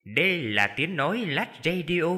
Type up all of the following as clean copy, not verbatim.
Đây là tiếng nói Lách Radio.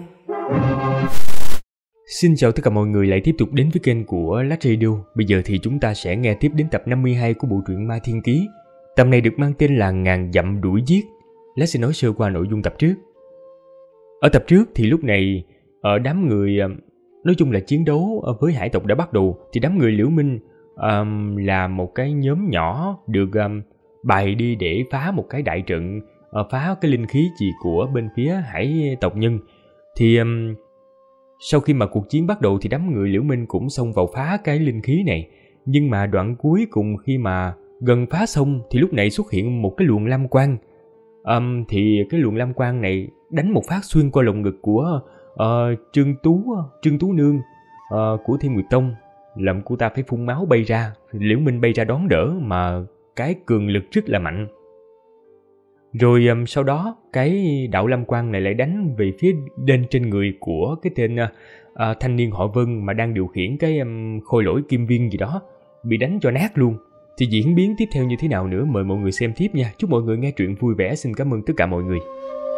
Xin chào tất cả mọi người lại tiếp tục đến với kênh của Lách Radio. Bây giờ thì chúng ta sẽ nghe tiếp đến tập 52 của bộ truyện Ma Thiên Ký. Tập này được mang tên là Ngàn Dặm Đuổi Giết. Lách sẽ nói sơ qua nội dung tập trước. Ở tập trước thì lúc này ở đám người nói chung là chiến đấu với hải tộc đã bắt đầu. Thì đám người Liễu Minh là một cái nhóm nhỏ được bày đi để phá một cái đại trận, phá cái linh khí gì của bên phía hải tộc nhân. Thì sau khi mà cuộc chiến bắt đầu thì đám người Liễu Minh cũng xông vào phá cái linh khí này. Nhưng mà đoạn cuối cùng khi mà gần phá xong thì lúc này xuất hiện một cái luồng lam quang. Thì cái luồng lam quang này đánh một phát xuyên qua lồng ngực của Trương Tú Nương của Thiên Nguyệt Tông, làm cô ta phải phun máu bay ra. Liễu Minh bay ra đón đỡ mà cái cường lực rất là mạnh. Rồi sau đó cái đạo lam quang này lại đánh về phía lên trên người của cái tên thanh niên họ Vân mà đang điều khiển cái khôi lỗi kim viên gì đó, bị đánh cho nát luôn. Thì diễn biến tiếp theo như thế nào nữa mời mọi người xem tiếp nha. Chúc mọi người nghe truyện vui vẻ. Xin cảm ơn tất cả mọi người.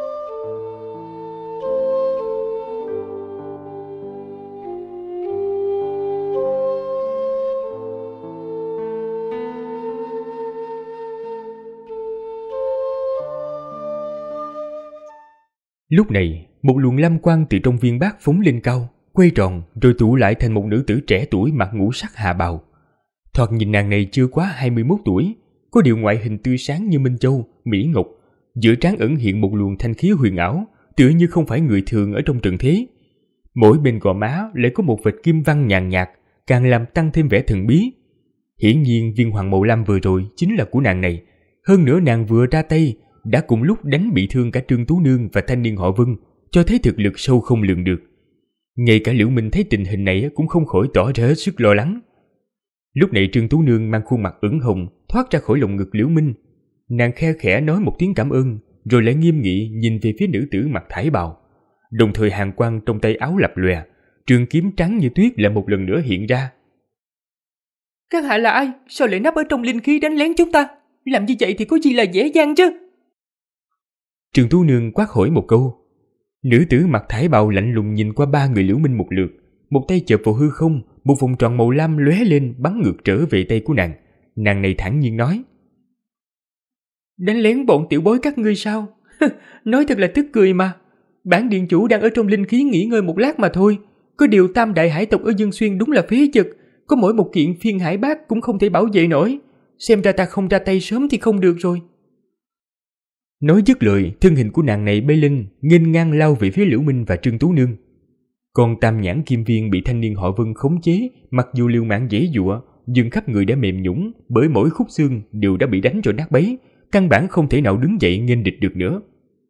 Lúc này, một luồng lam quang từ trong viên bát phóng lên cao, quay tròn rồi tụ lại thành một nữ tử trẻ tuổi mặc ngũ sắc hà bào. Thoạt nhìn nàng này chưa quá 21 tuổi, có điều ngoại hình tươi sáng như Minh Châu, Mỹ Ngọc, giữa trán ẩn hiện một luồng thanh khí huyền ảo, tựa như không phải người thường ở trong trần thế. Mỗi bên gò má lại có một vệt kim văn nhàn nhạt, càng làm tăng thêm vẻ thần bí. Hiển nhiên viên hoàng màu lam vừa rồi chính là của nàng này, hơn nữa nàng vừa ra tay đã cùng lúc đánh bị thương cả Trương Tú Nương và thanh niên họ Vân, cho thấy thực lực sâu không lường được. Ngay cả Liễu Minh thấy tình hình này cũng không khỏi tỏ ra hết sức lo lắng. Lúc này Trương Tú Nương mang khuôn mặt ửng hồng thoát ra khỏi lồng ngực Liễu Minh. Nàng khe khẽ nói một tiếng cảm ơn, rồi lại nghiêm nghị nhìn về phía nữ tử mặc thải bào. Đồng thời hàn quang trong tay áo lập lòe, trường kiếm trắng như tuyết lại một lần nữa hiện ra. Các hạ là ai? Sao lại nấp ở trong linh khí đánh lén chúng ta? Làm như vậy thì có gì là dễ dàng chứ? Trương Tú Nương quát hỏi một câu. Nữ tử mặc thải bào lạnh lùng nhìn qua ba người Liễu Minh một lượt, một tay chộp vào hư không, một vòng tròn màu lam lóe lên bắn ngược trở về tay của nàng. Nàng này thản nhiên nói: Đánh lén bọn tiểu bối các ngươi sao? Nói thật là tức cười mà. Bản điện chủ đang ở trong linh khí nghỉ ngơi một lát mà thôi. Có điều tam đại hải tộc ở Dương Xuyên đúng là phế vật, có mỗi một kiện phiên hải bát cũng không thể bảo vệ nổi. Xem ra ta không ra tay sớm thì không được rồi. Nói dứt lời, thân hình của nàng này bay lên, nghênh ngang lao về phía Liễu Minh và Trương Tú Nương. Còn tam nhãn kim viên bị thanh niên họ Vân khống chế, mặc dù liều mạng giãy giụa, nhưng khắp người đã mềm nhũn bởi mỗi khúc xương đều đã bị đánh cho nát bấy, căn bản không thể nào đứng dậy nghênh địch được nữa.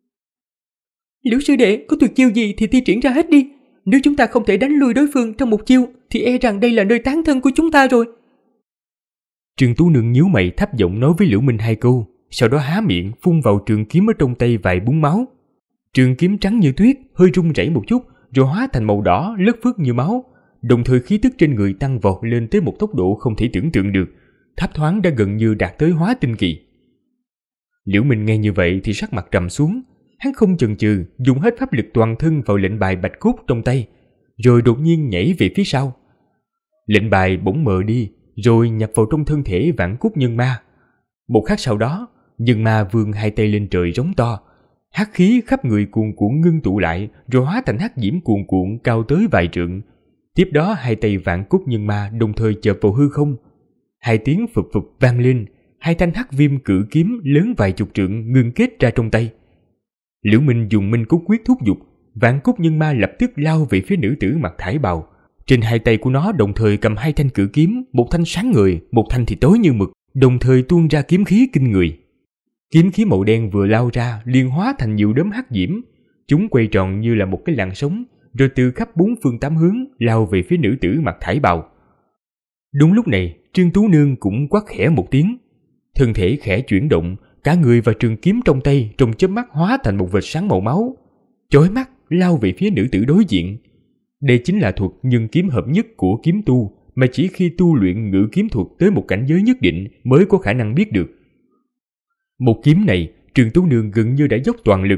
Liễu sư đệ, có tuyệt chiêu gì thì thi triển ra hết đi. Nếu chúng ta không thể đánh lui đối phương trong một chiêu, thì e rằng đây là nơi tán thân của chúng ta rồi. Trương Tú Nương nhíu mày thấp giọng nói với Liễu Minh hai câu, sau đó há miệng phun vào trường kiếm ở trong tay vài búng máu. Trường kiếm trắng như tuyết hơi rung rẩy một chút rồi hóa thành màu đỏ lất phất như máu, đồng thời khí tức trên người tăng vọt lên tới một tốc độ không thể tưởng tượng được, thấp thoáng đã gần như đạt tới hóa tinh kỳ. Liễu Minh nghe như vậy thì sắc mặt trầm xuống, hắn không chần chừ dùng hết pháp lực toàn thân vào lệnh bài bạch cốt trong tay, rồi đột nhiên nhảy về phía sau. Lệnh bài bỗng mờ đi rồi nhập vào trong thân thể Vạn Cốt Nhân Ma. Một khắc sau đó, Nhân Ma vươn hai tay lên trời rống to, hắc khí khắp người cuồn cuộn ngưng tụ lại rồi hóa thành hắc diễm cuồn cuộn cao tới vài trượng. Tiếp đó hai tay Vạn Cốt Nhân Ma đồng thời chộp vào hư không. Hai tiếng phụp phụp vang lên, hai thanh hắc viêm cự kiếm lớn vài chục trượng ngưng kết ra trong tay. Liễu Minh dùng Minh Cốt Quyết thúc giục, Vạn Cốt Nhân Ma lập tức lao về phía nữ tử mặc thải bào. Trên hai tay của nó đồng thời cầm hai thanh cự kiếm, một thanh sáng ngời, một thanh thì tối như mực, đồng thời tuôn ra kiếm khí kinh người. Kiếm khí màu đen vừa lao ra liền hóa thành nhiều đốm hắc diễm, chúng quay tròn như là một cái làn sóng, rồi từ khắp bốn phương tám hướng lao về phía nữ tử mặc thải bào. Đúng lúc này, Trương Tú Nương cũng quát khẽ một tiếng, thân thể khẽ chuyển động, cả người và trường kiếm trong tay trong chớp mắt hóa thành một vệt sáng màu máu, chói mắt lao về phía nữ tử đối diện. Đây chính là thuật nhân kiếm hợp nhất của kiếm tu, mà chỉ khi tu luyện ngự kiếm thuật tới một cảnh giới nhất định mới có khả năng biết được. Một kiếm này, Trương Tú Nương gần như đã dốc toàn lực,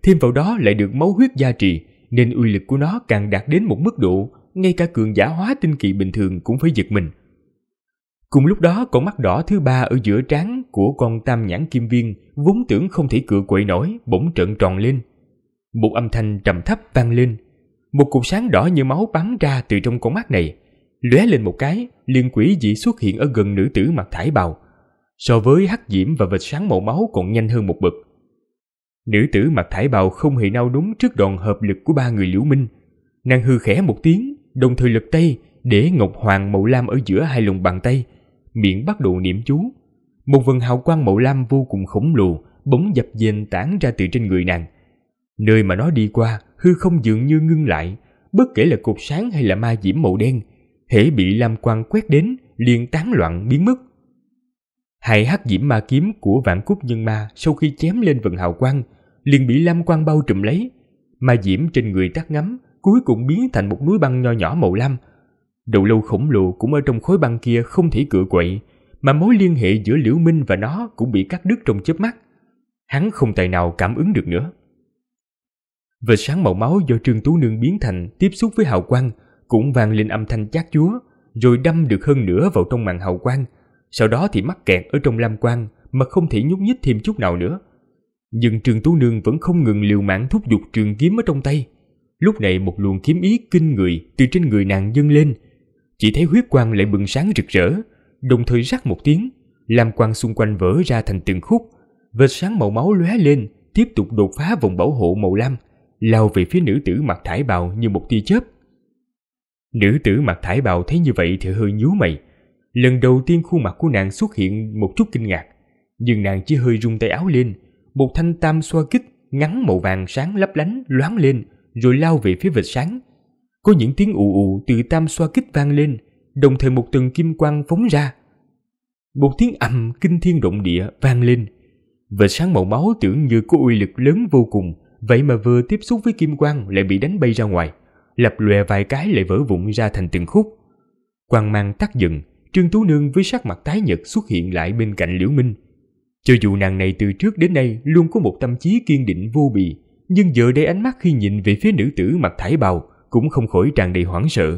thêm vào đó lại được máu huyết gia trì, nên uy lực của nó càng đạt đến một mức độ ngay cả cường giả hóa tinh kỳ bình thường cũng phải giật mình. Cùng lúc đó, con mắt đỏ thứ ba ở giữa trán của con tam nhãn kim viên vốn tưởng không thể cựa quậy nổi bỗng trợn tròn lên. Một âm thanh trầm thấp vang lên, một cột sáng đỏ như máu bắn ra từ trong con mắt này, lóe lên một cái, liền quỷ dị xuất hiện ở gần nữ tử mặc thải bào. So với hắc diễm và vệt sáng màu máu còn nhanh hơn một bậc. Nữ tử mặc thải bào không hề nao núng trước đòn hợp lực của ba người Liễu Minh. Nàng hư khẽ một tiếng, đồng thời lật tay để ngọc hoàng màu lam ở giữa hai lòng bàn tay, miệng bắt đầu niệm chú. Một vầng hào quang màu lam vô cùng khổng lồ bỗng dập dềnh tản ra từ trên người nàng. Nơi mà nó đi qua, hư không dường như ngưng lại, bất kể là cột sáng hay là ma diễm màu đen, hễ bị lam quang quét đến liền tán loạn biến mất. Hai hắc diễm ma kiếm của Vạn Cốt Nhân Ma sau khi chém lên vầng hào quang liền bị lam quang bao trùm lấy. Ma diễm trên người tắt ngắm, cuối cùng biến thành một núi băng nho nhỏ màu lam. Đầu lâu khổng lồ cũng ở trong khối băng kia không thể cựa quậy, mà mối liên hệ giữa Liễu Minh và nó cũng bị cắt đứt trong chớp mắt. Hắn không tài nào cảm ứng được nữa. Vệt sáng màu máu do Trương Tú Nương biến thành tiếp xúc với hào quang cũng vang lên âm thanh chát chúa, rồi đâm được hơn nữa vào trong màn hào quang. Sau đó thì mắc kẹt ở trong lam quang mà không thể nhúc nhích thêm chút nào nữa. Nhưng Trương Tú Nương vẫn không ngừng liều mạng thúc giục trường kiếm ở trong tay. Lúc này một luồng kiếm ý kinh người từ trên người nàng dâng lên. Chỉ thấy huyết quang lại bừng sáng rực rỡ, đồng thời rắc một tiếng, lam quang xung quanh vỡ ra thành từng khúc. Vệt sáng màu máu lóe lên, tiếp tục đột phá vòng bảo hộ màu lam, lao về phía nữ tử mặc thải bào như một tia chớp. Nữ tử mặc thải bào thấy như vậy thì hơi nhíu mày. Lần đầu tiên khuôn mặt của nàng xuất hiện một chút kinh ngạc, nhưng nàng chỉ hơi rung tay áo lên, một thanh tam xoa kích ngắn màu vàng sáng lấp lánh loáng lên, rồi lao về phía vệt sáng. Có những tiếng ù ù từ tam xoa kích vang lên, đồng thời một tầng kim quang phóng ra. Một tiếng ầm kinh thiên động địa vang lên. Vệt sáng màu máu tưởng như có uy lực lớn vô cùng, vậy mà vừa tiếp xúc với kim quang lại bị đánh bay ra ngoài, lập lòe vài cái lại vỡ vụn ra thành từng khúc. Quang mang tắt dần, Trương Tú Nương với sắc mặt tái nhợt xuất hiện lại bên cạnh Liễu Minh. Cho dù nàng này từ trước đến nay luôn có một tâm trí kiên định vô bì, nhưng giờ đây ánh mắt khi nhìn về phía nữ tử mặc thải bào cũng không khỏi tràn đầy hoảng sợ.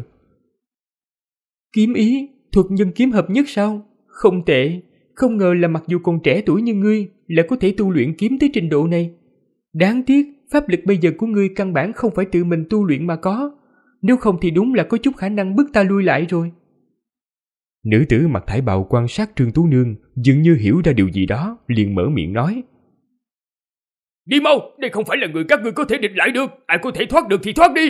Kiếm ý, thuật nhân kiếm hợp nhất sao? Không tệ, không ngờ là mặc dù còn trẻ tuổi như ngươi lại có thể tu luyện kiếm tới trình độ này. Đáng tiếc, pháp lực bây giờ của ngươi căn bản không phải tự mình tu luyện mà có, nếu không thì đúng là có chút khả năng bức ta lui lại rồi. Nữ tử mặc thải bào quan sát Trương Tú Nương, dường như hiểu ra điều gì đó, liền mở miệng nói: Đi mau, đây không phải là người các ngươi có thể địch lại được, ai có thể thoát được thì thoát đi.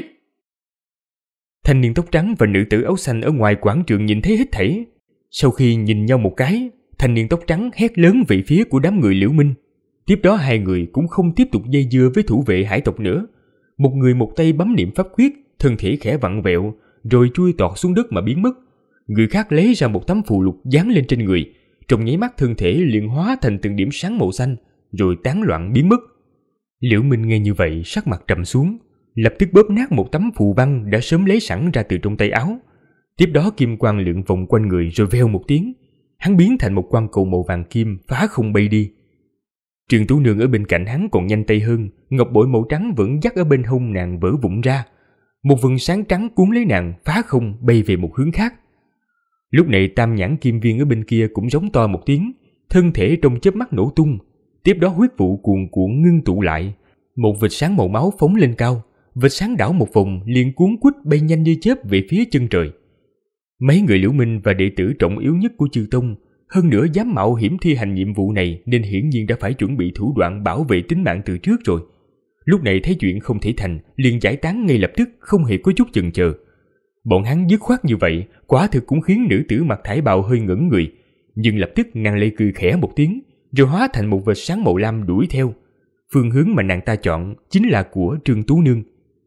Thanh niên tóc trắng và nữ tử áo xanh ở ngoài quảng trường nhìn thấy hết thảy. Sau khi nhìn nhau một cái, thanh niên tóc trắng hét lớn về phía của đám người Liễu Minh. Tiếp đó hai người cũng không tiếp tục dây dưa với thủ vệ hải tộc nữa. Một người một tay bấm niệm pháp quyết, thân thể khẽ vặn vẹo, rồi chui tọt xuống đất mà biến mất. Người khác lấy ra một tấm phù lục dán lên trên người, trong nháy mắt thân thể liền hóa thành từng điểm sáng màu xanh, rồi tán loạn biến mất. Liễu Minh nghe như vậy sắc mặt trầm xuống, lập tức bóp nát một tấm phù văn đã sớm lấy sẵn ra từ trong tay áo. Tiếp đó kim quang lượn vòng quanh người rồi veo một tiếng, hắn biến thành một quang cầu màu vàng kim phá không bay đi. Trương Tú Nương ở bên cạnh hắn còn nhanh tay hơn, ngọc bội màu trắng vẫn dắt ở bên hông nàng vỡ vụn ra. Một vầng sáng trắng cuốn lấy nàng phá không bay về một hướng khác. Lúc này tam nhãn kim viên ở bên kia cũng giống to một tiếng, thân thể trong chớp mắt nổ tung. Tiếp đó huyết vụ cuồn cuộn ngưng tụ lại, một vệt sáng màu máu phóng lên cao, vệt sáng đảo một vòng liền cuốn quýt bay nhanh như chớp về phía chân trời. Mấy người Liễu Minh và đệ tử trọng yếu nhất của Chư Tông, hơn nữa dám mạo hiểm thi hành nhiệm vụ này nên hiển nhiên đã phải chuẩn bị thủ đoạn bảo vệ tính mạng từ trước rồi. Lúc này thấy chuyện không thể thành, liền giải tán ngay lập tức, không hề có chút chần chờ. Bọn hắn dứt khoát như vậy, quả thực cũng khiến nữ tử mặc thải bào hơi ngẩn người, nhưng lập tức nàng lại cười khẽ một tiếng, rồi hóa thành một vệt sáng màu lam đuổi theo. Phương hướng mà nàng ta chọn chính là của Trương Tú Nương.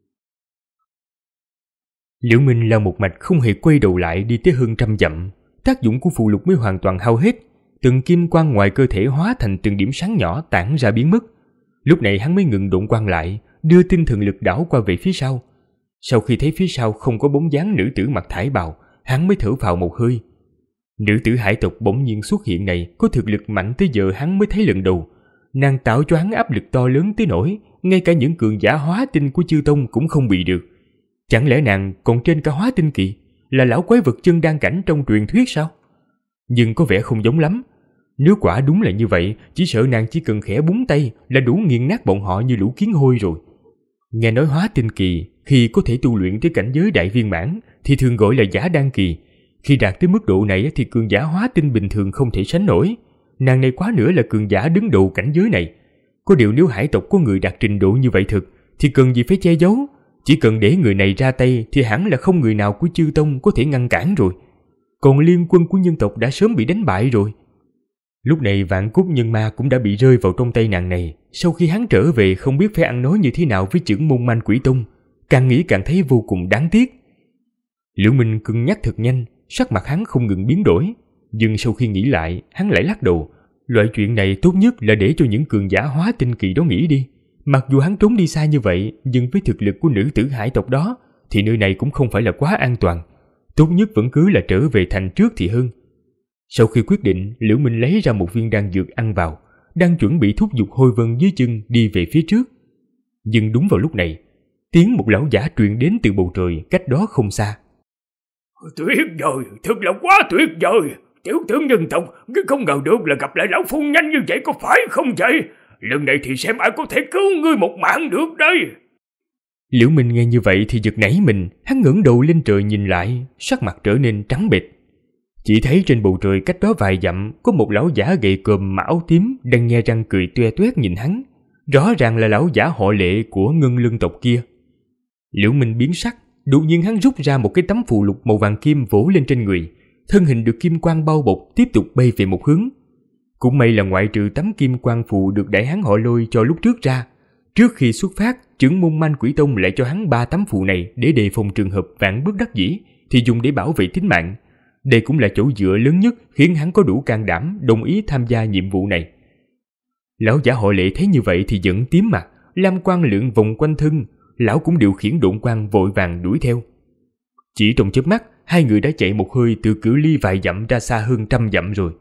Liễu Minh lao một mạch không hề quay đầu lại đi tới hơn 100 dặm, tác dụng của phù lục mới hoàn toàn hao hết, từng kim quang ngoài cơ thể hóa thành từng điểm sáng nhỏ tản ra biến mất. Lúc này hắn mới ngừng độn quang lại, đưa tinh thần lực đảo qua về phía sau. Sau khi thấy phía sau không có bóng dáng nữ tử mặc thải bào, hắn mới thở phào một hơi. Nữ tử hải tộc bỗng nhiên xuất hiện này có thực lực mạnh tới giờ hắn mới thấy lần đầu, Nàng tạo cho hắn áp lực to lớn tới nỗi ngay cả những cường giả hóa tinh của chư tông cũng không bị được. Chẳng lẽ nàng còn trên cả hóa tinh kỳ, là lão quái vật chân đan cảnh trong truyền thuyết sao? Nhưng có vẻ không giống lắm. Nếu quả đúng là như vậy, chỉ sợ nàng chỉ cần khẽ búng tay là đủ nghiền nát bọn họ như lũ kiến hôi rồi. Nghe nói hóa tinh kỳ khi có thể tu luyện tới cảnh giới đại viên mãn thì thường gọi là giả đan kỳ. Khi đạt tới mức độ này thì cường giả hóa tinh bình thường không thể sánh nổi. Nàng này quá nữa là cường giả đứng đầu cảnh giới này. Có điều nếu hải tộc có người đạt trình độ như vậy thực thì cần gì phải che giấu. Chỉ cần để người này ra tay thì hẳn là không người nào của chư tông có thể ngăn cản rồi. Còn liên quân của nhân tộc đã sớm bị đánh bại rồi. Lúc này vạn cốt nhân ma cũng đã bị rơi vào trong tay nàng này. Sau khi hắn trở về không biết phải ăn nói như thế nào với trưởng môn manh quỷ tông. Càng nghĩ càng thấy vô cùng đáng tiếc. Liễu Minh cân nhắc thật nhanh, sắc mặt hắn không ngừng biến đổi. Nhưng sau khi nghĩ lại, hắn lại lắc đầu. Loại chuyện này tốt nhất là để cho những cường giả hóa tinh kỳ đó nghĩ đi. Mặc dù hắn trốn đi xa như vậy, nhưng với thực lực của nữ tử hải tộc đó thì nơi này cũng không phải là quá an toàn. Tốt nhất vẫn cứ là trở về thành trước thì hơn. Sau khi quyết định, Liễu Minh lấy ra một viên đan dược ăn vào, đang chuẩn bị thúc giục Hôi Vân dưới chân đi về phía trước. Nhưng đúng vào lúc này, tiếng một lão giả truyền đến từ bầu trời cách đó không xa. Tuyệt vời, thật là quá tuyệt vời. Tiểu tướng nhân tộc, không ngờ được là gặp lại lão phu nhanh như vậy, có phải không vậy? Lần này thì xem ai có thể cứu ngươi một mạng được đây. Liễu Minh nghe như vậy thì giật nảy mình, hắn ngẩng đầu lên trời nhìn lại, sắc mặt trở nên trắng bệch. Chỉ thấy trên bầu trời cách đó vài dặm có một lão giả gầy còm mà áo tím đang nhe răng cười toe toét nhìn hắn. Rõ ràng là lão giả họ Lệ của Ngân Lân tộc kia. Liễu Minh biến sắc, đột nhiên hắn rút ra một cái tấm phù lục màu vàng kim vỗ lên trên người, thân hình được kim quang bao bọc tiếp tục bay về một hướng. Cũng may là ngoại trừ tấm kim quang phù được đại hán họ Lôi cho lúc trước ra, trước khi xuất phát, trưởng môn manh quỷ tông lại cho hắn 3 tấm phù này để đề phòng trường hợp vạn bất đắc dĩ thì dùng để bảo vệ tính mạng. Đây cũng là chỗ dựa lớn nhất khiến hắn có đủ can đảm đồng ý tham gia nhiệm vụ này. Lão giả họ Lệ thấy như vậy thì giận tím mặt, lam quang lượn vòng quanh thân, lão cũng điều khiển độn quang vội vàng đuổi theo. Chỉ trong chớp mắt, hai người đã chạy một hơi từ cự ly vài dặm ra xa hơn 100 dặm rồi.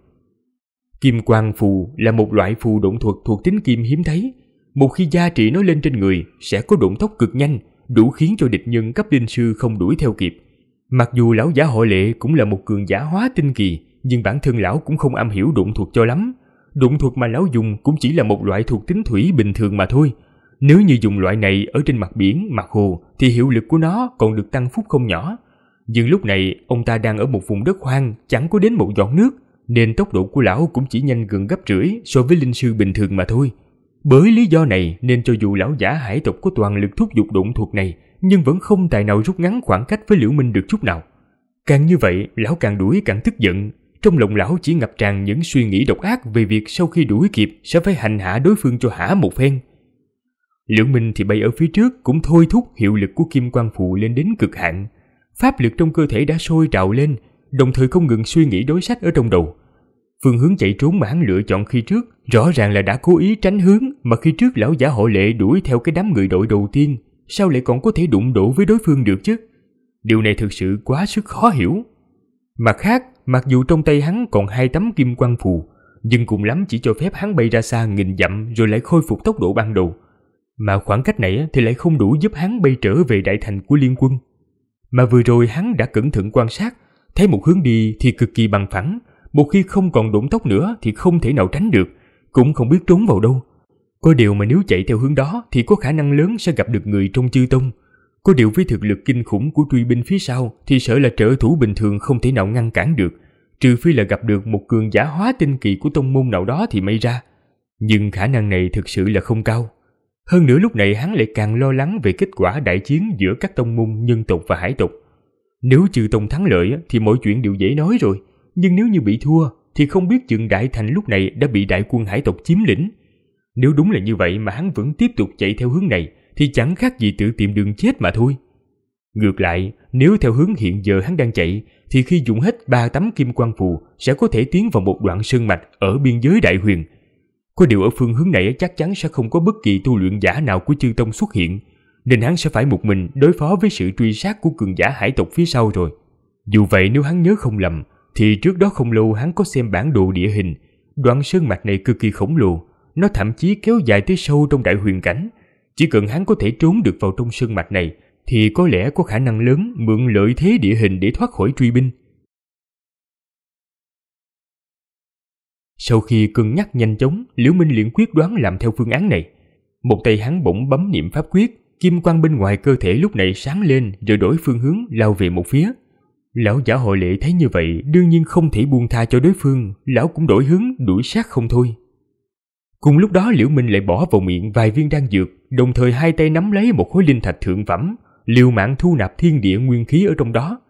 Kim quang phù là một loại phù độn thuật thuộc tính kim hiếm thấy. Một khi gia trị nó lên trên người sẽ có độn tốc cực nhanh, đủ khiến cho địch nhân cấp linh sư không đuổi theo kịp. Mặc dù lão giả họ Lệ cũng là một cường giả hóa tinh kỳ, nhưng bản thân lão cũng không am hiểu độn thuật cho lắm. Độn thuật mà lão dùng cũng chỉ là một loại thuộc tính thủy bình thường mà thôi. Nếu như dùng loại này ở trên mặt biển, mặt hồ thì hiệu lực của nó còn được tăng phúc không nhỏ. Nhưng lúc này ông ta đang ở một vùng đất hoang, chẳng có đến một giọt nước, nên tốc độ của lão cũng chỉ nhanh gần gấp rưỡi so với linh sư bình thường mà thôi. Bởi lý do này nên cho dù lão giả hải tộc có toàn lực thúc giục độn thuật này, nhưng vẫn không tài nào rút ngắn khoảng cách với Liễu Minh được chút nào. Càng như vậy, lão càng đuổi càng tức giận. Trong lòng lão chỉ ngập tràn những suy nghĩ độc ác về việc sau khi đuổi kịp sẽ phải hành hạ đối phương cho hả một phen. Liễu Minh thì bay ở phía trước cũng thôi thúc hiệu lực của kim quang phù lên đến cực hạn. Pháp lực trong cơ thể đã sôi trào lên, đồng thời không ngừng suy nghĩ đối sách ở trong đầu. Phương hướng chạy trốn mà hắn lựa chọn khi trước rõ ràng là đã cố ý tránh hướng, mà khi trước lão giả họ Lệ đuổi theo cái đám người đội đầu tiên, sao lại còn có thể đụng độ với đối phương được chứ? Điều này thực sự quá sức khó hiểu. Mặt khác, mặc dù trong tay hắn còn 2 tấm kim quang phù, nhưng cùng lắm chỉ cho phép hắn bay ra xa nghìn dặm rồi lại khôi phục tốc độ ban đầu. Mà khoảng cách này thì lại không đủ giúp hắn bay trở về đại thành của liên quân. Mà vừa rồi hắn đã cẩn thận quan sát, thấy một hướng đi thì cực kỳ bằng phẳng, một khi không còn độn tốc nữa thì không thể nào tránh được, cũng không biết trốn vào đâu. Có điều mà nếu chạy theo hướng đó thì có khả năng lớn sẽ gặp được người trong chư tông. Có điều với thực lực kinh khủng của truy binh phía sau thì sợ là trợ thủ bình thường không thể nào ngăn cản được, trừ phi là gặp được một cường giả hóa tinh kỳ của tông môn nào đó thì may ra. Nhưng khả năng này thực sự là không cao. Hơn nữa lúc này hắn lại càng lo lắng về kết quả đại chiến giữa các tông môn nhân tộc và hải tộc. Nếu chư tông thắng lợi thì mọi chuyện đều dễ nói rồi, nhưng nếu như bị thua thì không biết chừng đại thành lúc này đã bị đại quân hải tộc chiếm lĩnh. Nếu đúng là như vậy mà hắn vẫn tiếp tục chạy theo hướng này thì chẳng khác gì tự tìm đường chết mà thôi. Ngược lại, nếu theo hướng hiện giờ hắn đang chạy thì khi dùng hết 3 tấm kim quang phù sẽ có thể tiến vào một đoạn sơn mạch ở biên giới Đại Huyền. Có điều ở phương hướng này chắc chắn sẽ không có bất kỳ tu luyện giả nào của chư tông xuất hiện, nên hắn sẽ phải một mình đối phó với sự truy sát của cường giả hải tộc phía sau rồi. Dù vậy nếu hắn nhớ không lầm thì trước đó không lâu hắn có xem bản đồ địa hình. Đoạn sơn mạch này cực kỳ khổng lồ, nó thậm chí kéo dài tới sâu trong đại huyền cảnh. Chỉ cần hắn có thể trốn được vào trong sơn mạch này thì có lẽ có khả năng lớn mượn lợi thế địa hình để thoát khỏi truy binh. Sau khi cân nhắc nhanh chóng, Liễu Minh liền quyết đoán làm theo phương án này. Một tay hắn bỗng bấm niệm pháp quyết, kim quang bên ngoài cơ thể lúc này sáng lên rồi đổi phương hướng lao về một phía. Lão giả Họ Lệ thấy như vậy đương nhiên không thể buông tha cho đối phương, lão cũng đổi hướng đuổi sát không thôi. Cùng lúc đó Liễu Minh lại bỏ vào miệng vài viên đan dược, đồng thời hai tay nắm lấy một khối linh thạch thượng phẩm, liều mạng thu nạp thiên địa nguyên khí ở trong đó.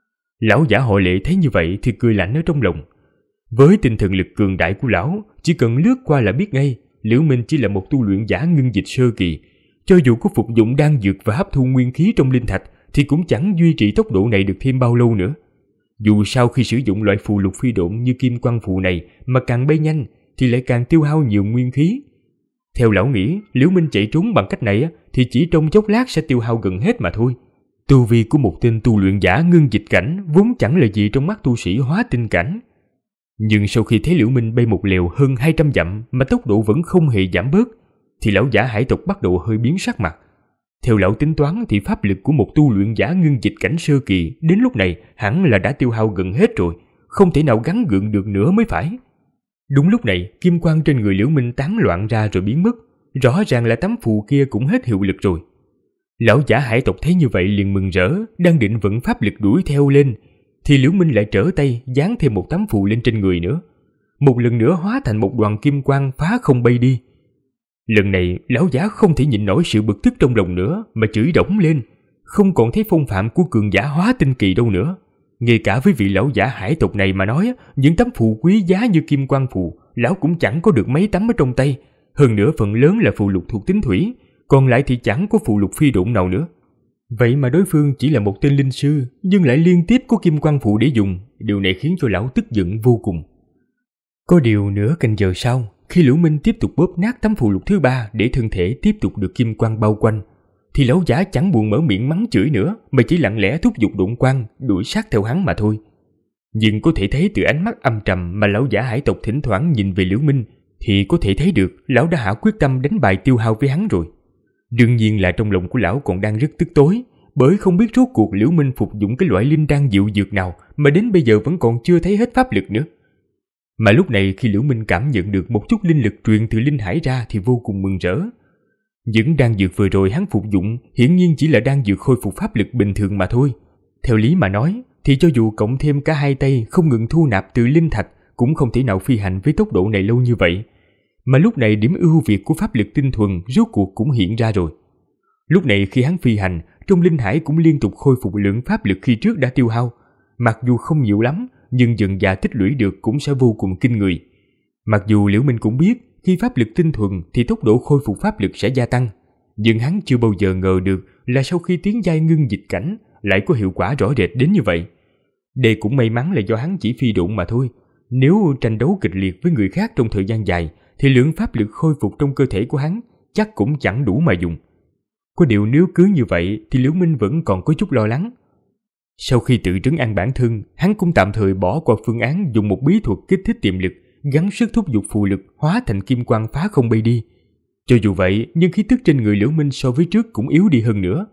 Lão giả Họ Lệ thấy như vậy thì cười lạnh ở trong lòng. Với tinh thần lực cường đại của lão, chỉ cần lướt qua là biết ngay Liễu Minh chỉ là một tu luyện giả ngưng dịch sơ kỳ. Cho dù có phục dụng đan dược và hấp thu nguyên khí trong linh thạch thì cũng chẳng duy trì tốc độ này được thêm bao lâu nữa. Dù sao khi sử dụng loại phù lục phi độn như kim quang phù này mà càng bay nhanh thì lại càng tiêu hao nhiều nguyên khí. Theo lão nghĩ, Liễu Minh chạy trốn bằng cách này thì chỉ trong chốc lát sẽ tiêu hao gần hết mà thôi. Tu vi của một tên tu luyện giả ngưng dịch cảnh vốn chẳng là gì trong mắt tu sĩ hóa tinh cảnh. Nhưng sau khi thấy Liễu Minh bay một lèo hơn 200 dặm mà tốc độ vẫn không hề giảm bớt, thì lão giả hải tộc bắt đầu hơi biến sắc mặt. Theo lão tính toán thì pháp lực của một tu luyện giả ngưng dịch cảnh sơ kỳ đến lúc này hẳn là đã tiêu hao gần hết rồi, không thể nào gắng gượng được nữa mới phải. Đúng lúc này, kim quang trên người Liễu Minh tán loạn ra rồi biến mất, rõ ràng là tấm phù kia cũng hết hiệu lực rồi. Lão giả hải tộc thấy như vậy liền mừng rỡ, đang định vận pháp lực đuổi theo lên, thì Liễu Minh lại trở tay dán thêm một tấm phù lên trên người nữa. Một lần nữa hóa thành một đoàn kim quang phá không bay đi. Lần này, lão giả không thể nhịn nổi sự bực tức trong lòng nữa mà chửi đổng lên, không còn thấy phong phạm của cường giả hóa tinh kỳ đâu nữa. Ngay cả với vị lão giả hải tộc này mà nói, những tấm phù quý giá như kim quang phù, lão cũng chẳng có được mấy tấm ở trong tay. Hơn nữa phần lớn là phù lục thuộc tính thủy, còn lại thì chẳng có phù lục phi độn nào nữa. Vậy mà đối phương chỉ là một tên linh sư, nhưng lại liên tiếp có kim quang phù để dùng, điều này khiến cho lão tức giận vô cùng. Có điều nửa canh giờ sau, khi Liễu Minh tiếp tục bóp nát tấm phù lục thứ ba để thân thể tiếp tục được kim quang bao quanh, thì lão giả chẳng buồn mở miệng mắng chửi nữa mà chỉ lặng lẽ thúc giục độn quang đuổi sát theo hắn mà thôi. Nhưng có thể thấy từ ánh mắt âm trầm mà lão giả hải tộc thỉnh thoảng nhìn về Liễu Minh thì có thể thấy được lão đã hạ quyết tâm đánh bại tiêu hao với hắn rồi. Đương nhiên là trong lòng của lão còn đang rất tức tối, bởi không biết rốt cuộc Liễu Minh phục dụng cái loại linh đan diệu dược nào mà đến bây giờ vẫn còn chưa thấy hết pháp lực nữa. Mà lúc này khi Liễu Minh cảm nhận được một chút linh lực truyền từ linh hải ra thì vô cùng mừng rỡ. Những đan dược vừa rồi hắn phục dụng hiển nhiên chỉ là đan dược khôi phục pháp lực bình thường mà thôi. Theo lý mà nói thì cho dù cộng thêm cả hai tay không ngừng thu nạp từ linh thạch cũng không thể nào phi hành với tốc độ này lâu như vậy. Mà lúc này điểm ưu việt của pháp lực tinh thuần rốt cuộc cũng hiện ra rồi. Lúc này khi hắn phi hành, trong linh hải cũng liên tục khôi phục lượng pháp lực khi trước đã tiêu hao. Mặc dù không nhiều lắm, nhưng dần dà tích lũy được cũng sẽ vô cùng kinh người. Mặc dù Liễu Minh cũng biết khi pháp lực tinh thuần thì tốc độ khôi phục pháp lực sẽ gia tăng, nhưng hắn chưa bao giờ ngờ được là sau khi tiến giai ngưng dịch cảnh lại có hiệu quả rõ rệt đến như vậy. Đây cũng may mắn là do hắn chỉ phi độn mà thôi. Nếu tranh đấu kịch liệt với người khác trong thời gian dài thì lượng pháp lực khôi phục trong cơ thể của hắn chắc cũng chẳng đủ mà dùng. Có điều nếu cứ như vậy thì Liễu Minh vẫn còn có chút lo lắng. Sau khi tự trấn an bản thân, hắn cũng tạm thời bỏ qua phương án dùng một bí thuật kích thích tiềm lực, gắng sức thúc giục phù lực hóa thành kim quang phá không bay đi. Cho dù vậy, nhưng khí tức trên người Liễu Minh so với trước cũng yếu đi hơn nữa.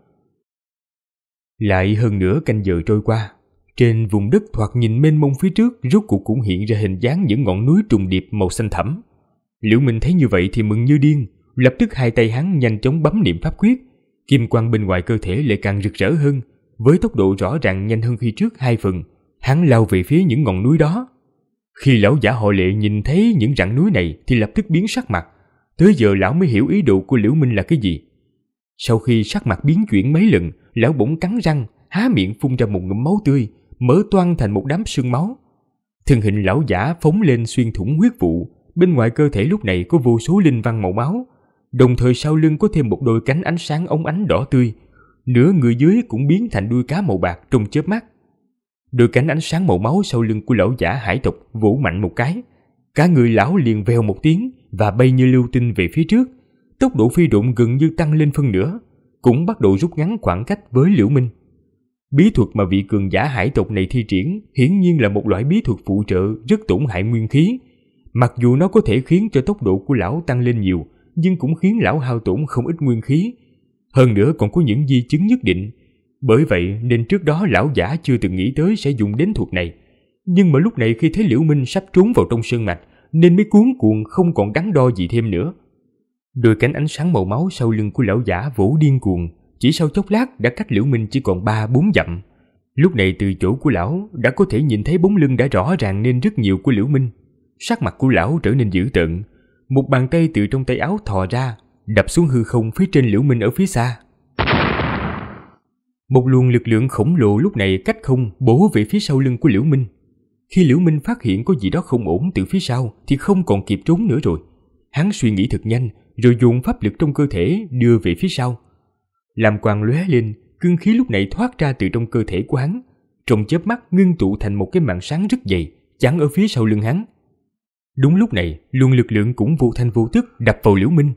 Lại hơn nửa canh giờ trôi qua, trên vùng đất thoạt nhìn mênh mông phía trước rốt cuộc cũng hiện ra hình dáng những ngọn núi trùng điệp màu xanh thẳm. Liễu Minh thấy như vậy thì mừng như điên, lập tức hai tay hắn nhanh chóng bấm niệm pháp quyết, kim quang bên ngoài cơ thể lại càng rực rỡ hơn, với tốc độ rõ ràng nhanh hơn khi trước 2 phần. Hắn lao về phía những ngọn núi đó. Khi lão giả Họ Lệ nhìn thấy những rặng núi này thì lập tức biến sắc mặt. Tới giờ lão mới hiểu ý đồ của Liễu Minh là cái gì. Sau khi sắc mặt biến chuyển mấy lần, lão bỗng cắn răng, há miệng phun ra một ngụm máu tươi, mở toang thành một đám sương máu. Thân hình lão giả phóng lên xuyên thủng huyết vụ, bên ngoài cơ thể lúc này có vô số linh văn màu máu, đồng thời sau lưng có thêm một đôi cánh ánh sáng óng ánh đỏ tươi, nửa người dưới cũng biến thành đuôi cá màu bạc trong chớp mắt. Đôi cánh ánh sáng màu máu sau lưng của lão giả hải tộc vỗ mạnh một cái, cả người lão liền vèo một tiếng và bay như lưu tinh về phía trước. Tốc độ phi độn gần như tăng lên phân nửa, cũng bắt đầu rút ngắn khoảng cách với Liễu Minh. Bí thuật mà vị cường giả hải tộc này thi triển hiển nhiên là một loại bí thuật phụ trợ rất tổn hại nguyên khí, Mặc dù nó có thể khiến cho tốc độ của lão tăng lên nhiều, nhưng cũng khiến lão hao tổn không ít nguyên khí. Hơn nữa còn có những di chứng nhất định. Bởi vậy nên trước đó lão giả chưa từng nghĩ tới sẽ dùng đến thuật này. Nhưng mà lúc này khi thấy Liễu Minh sắp trốn vào trong sơn mạch, nên mới cuống cuồng không còn đắn đo gì thêm nữa. Đôi cánh ánh sáng màu máu sau lưng của lão giả vỗ điên cuồng, chỉ sau chốc lát đã cách Liễu Minh chỉ còn 3-4 dặm. Lúc này từ chỗ của lão đã có thể nhìn thấy bóng lưng đã rõ ràng nên rất nhiều của Liễu Minh. Sắc mặt của lão trở nên dữ tợn, một bàn tay từ trong tay áo thò ra, đập xuống hư không phía trên Liễu Minh ở phía xa. Một luồng lực lượng khổng lồ lúc này cách không bổ về phía sau lưng của Liễu Minh. Khi Liễu Minh phát hiện có gì đó không ổn từ phía sau thì không còn kịp trốn nữa rồi. Hắn suy nghĩ thật nhanh, rồi dùng pháp lực trong cơ thể đưa về phía sau. Làm quang lóe lên, cương khí lúc này thoát ra từ trong cơ thể của hắn, trong chớp mắt ngưng tụ thành một cái màn sáng rất dày, chắn ở phía sau lưng hắn. Đúng lúc này, luồng lực lượng cũng vô thanh vô tức đập vào Liễu Minh.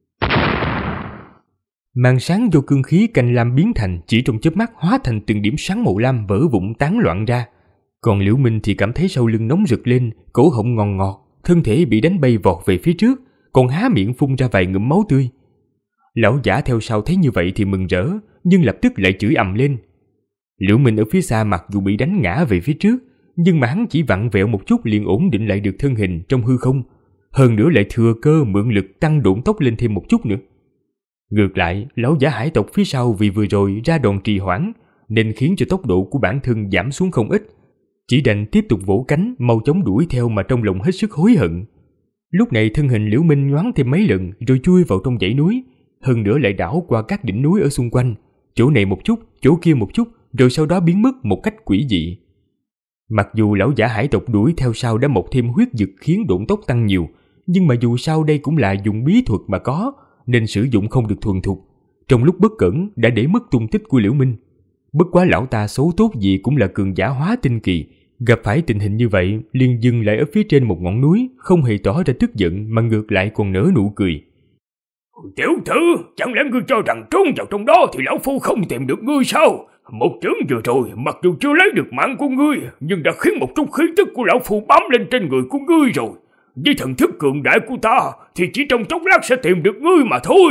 Màn sáng do cương khí canh lam biến thành chỉ trong chớp mắt hóa thành từng điểm sáng màu lam vỡ vụn tán loạn ra. Còn Liễu Minh thì cảm thấy sau lưng nóng rực lên, cổ họng ngòn ngọt, thân thể bị đánh bay vọt về phía trước, còn há miệng phun ra vài ngụm máu tươi. Lão giả theo sau thấy như vậy thì mừng rỡ, nhưng lập tức lại chửi ầm lên. Liễu Minh ở phía xa mặc dù bị đánh ngã về phía trước, nhưng mà hắn chỉ vặn vẹo một chút liền ổn định lại được thân hình trong hư không, hơn nữa lại thừa cơ mượn lực tăng độn tốc lên thêm một chút nữa. Ngược lại, lão giả hải tộc phía sau vì vừa rồi ra đòn trì hoãn, nên khiến cho tốc độ của bản thân giảm xuống không ít, chỉ đành tiếp tục vỗ cánh mau chóng đuổi theo mà trong lòng hết sức hối hận. Lúc này thân hình Liễu Minh nhoáng thêm mấy lần rồi chui vào trong dãy núi, hơn nữa lại đảo qua các đỉnh núi ở xung quanh, chỗ này một chút, chỗ kia một chút, rồi sau đó biến mất một cách quỷ dị. Mặc dù lão giả hải tộc đuổi theo sau đã mọc thêm huyết dực khiến độn tốc tăng nhiều, nhưng mà dù sao đây cũng là dùng bí thuật mà có, nên sử dụng không được thuần thục. Trong lúc bất cẩn đã để mất tung tích của Liễu Minh. Bất quá lão ta xấu tốt gì cũng là cường giả hóa tinh kỳ, gặp phải tình hình như vậy liền dừng lại ở phía trên một ngọn núi, không hề tỏ ra tức giận mà ngược lại còn nở nụ cười. Tiểu tử, chẳng lẽ ngươi cho rằng trốn vào trong đó thì lão phu không tìm được ngươi sao? Một chưởng vừa rồi mặc dù chưa lấy được mạng của ngươi, nhưng đã khiến một chút khí tức của lão phu bám lên trên người của ngươi rồi. Với thần thức cường đại của ta thì chỉ trong chốc lát sẽ tìm được ngươi mà thôi.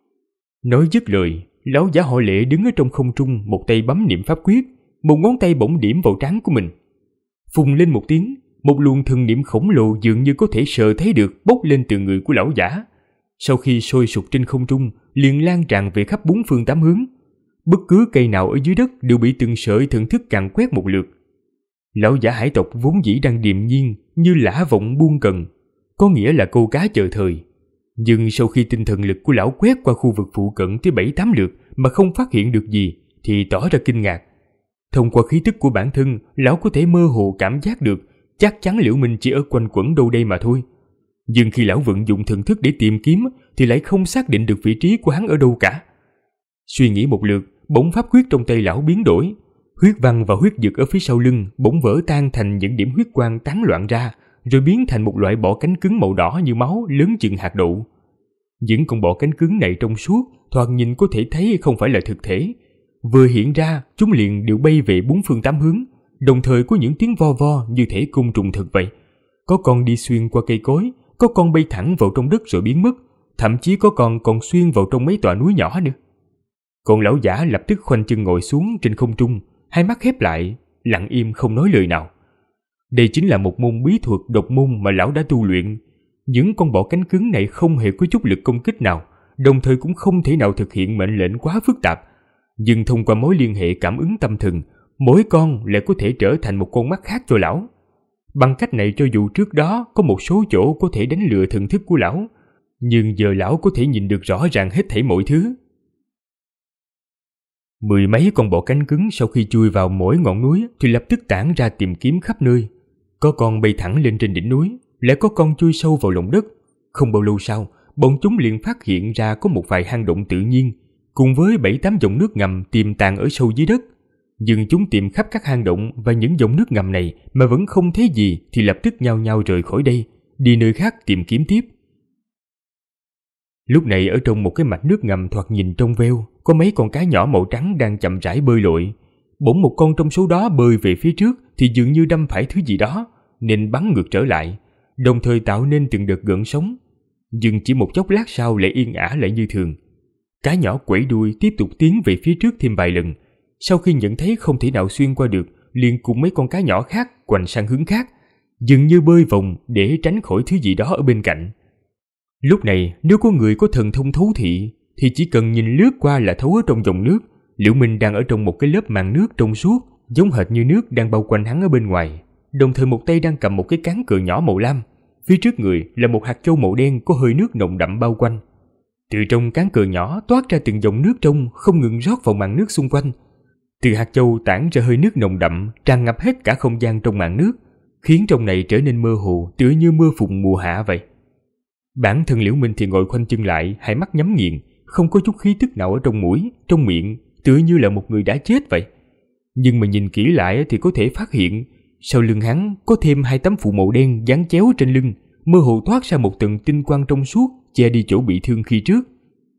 Nói dứt lời, lão giả họ Lệ đứng ở trong không trung, một tay bấm niệm pháp quyết, một ngón tay bỗng điểm vào trán của mình. Phùng lên một tiếng, một luồng thần niệm khổng lồ dường như có thể sờ thấy được bốc lên từ người của lão giả. Sau khi sôi sục trên không trung, liền lan tràn về khắp bốn phương tám hướng. Bất cứ cây nào ở dưới đất đều bị từng sợi thần thức càn quét một lượt. Lão giả hải tộc vốn dĩ đang điềm nhiên như lã vọng buông cần, có nghĩa là câu cá chờ thời. Nhưng sau khi tinh thần lực của lão quét qua khu vực phụ cận tới 7-8 lượt mà không phát hiện được gì thì tỏ ra kinh ngạc. Thông qua khí tức của bản thân, lão có thể mơ hồ cảm giác được chắc chắn Liễu Minh chỉ ở quanh quẩn đâu đây mà thôi. Nhưng khi lão vận dụng thần thức để tìm kiếm thì lại không xác định được vị trí của hắn ở đâu cả. Suy nghĩ một lượt, bỗng pháp quyết trong tay lão biến đổi. Huyết văn và huyết dực ở phía sau lưng bỗng vỡ tan thành những điểm huyết quang tán loạn ra, rồi biến thành một loại bọ cánh cứng màu đỏ như máu lớn chừng hạt đậu. Những con bọ cánh cứng này trong suốt, thoạt nhìn có thể thấy không phải là thực thể. Vừa hiện ra, chúng liền đều bay về bốn phương tám hướng, đồng thời có những tiếng vo vo như thể côn trùng thật vậy. Có con đi xuyên qua cây cối, có con bay thẳng vào trong đất rồi biến mất, thậm chí có con còn xuyên vào trong mấy tòa núi nhỏ nữa. Còn lão giả lập tức khoanh chân ngồi xuống trên không trung, hai mắt khép lại, lặng im không nói lời nào. Đây chính là một môn bí thuật độc môn mà lão đã tu luyện. Những con bọ cánh cứng này không hề có chút lực công kích nào, đồng thời cũng không thể nào thực hiện mệnh lệnh quá phức tạp. Nhưng thông qua mối liên hệ cảm ứng tâm thần, mỗi con lại có thể trở thành một con mắt khác cho lão. Bằng cách này cho dù trước đó có một số chỗ có thể đánh lừa thần thức của lão, nhưng giờ lão có thể nhìn được rõ ràng hết thảy mọi thứ. Mười mấy con bọ cánh cứng sau khi chui vào mỗi ngọn núi thì lập tức tản ra tìm kiếm khắp nơi. Có con bay thẳng lên trên đỉnh núi, lại có con chui sâu vào lòng đất. Không bao lâu sau, bọn chúng liền phát hiện ra có một vài hang động tự nhiên, cùng với 7-8 dòng nước ngầm tiềm tàng ở sâu dưới đất. Nhưng chúng tìm khắp các hang động và những dòng nước ngầm này mà vẫn không thấy gì thì lập tức nhao nhao rời khỏi đây, đi nơi khác tìm kiếm tiếp. Lúc này ở trong một cái mạch nước ngầm thoạt nhìn trong veo, có mấy con cá nhỏ màu trắng đang chậm rãi bơi lội. Bỗng một con trong số đó bơi về phía trước thì dường như đâm phải thứ gì đó, nên bắn ngược trở lại. đồng thời tạo nên từng đợt gợn sóng. Nhưng chỉ một chốc lát sau lại yên ả lại như thường. Cá nhỏ quẩy đuôi tiếp tục tiến về phía trước thêm vài lần. Sau khi nhận thấy không thể nào xuyên qua được, liền cùng mấy con cá nhỏ khác quành sang hướng khác, dường như bơi vòng để tránh khỏi thứ gì đó ở bên cạnh. Lúc này, nếu có người có thần thông thấu thị, thì chỉ cần nhìn lướt qua là thấu ở trong dòng nước, Liễu Minh đang ở trong một cái lớp màn nước trong suốt, giống hệt như nước đang bao quanh hắn ở bên ngoài. Đồng thời một tay đang cầm một cái cán cờ nhỏ màu lam, phía trước người là một hạt châu màu đen có hơi nước nồng đậm bao quanh. Từ trong cán cờ nhỏ toát ra từng dòng nước trong, không ngừng rót vào màn nước xung quanh. Từ hạt châu tản ra hơi nước nồng đậm, tràn ngập hết cả không gian trong màn nước, khiến trong này trở nên mơ hồ, tựa như mưa phùn mùa hạ vậy. Bản thân Liễu Minh thì ngồi khoanh chân lại, hai mắt nhắm nghiền, không có chút khí tức nào ở trong mũi, trong miệng, tựa như là một người đã chết vậy. Nhưng mà nhìn kỹ lại thì có thể phát hiện, sau lưng hắn có thêm 2 tấm phù màu đen dán chéo trên lưng, mơ hồ thoát ra một tầng tinh quang trong suốt, che đi chỗ bị thương khi trước.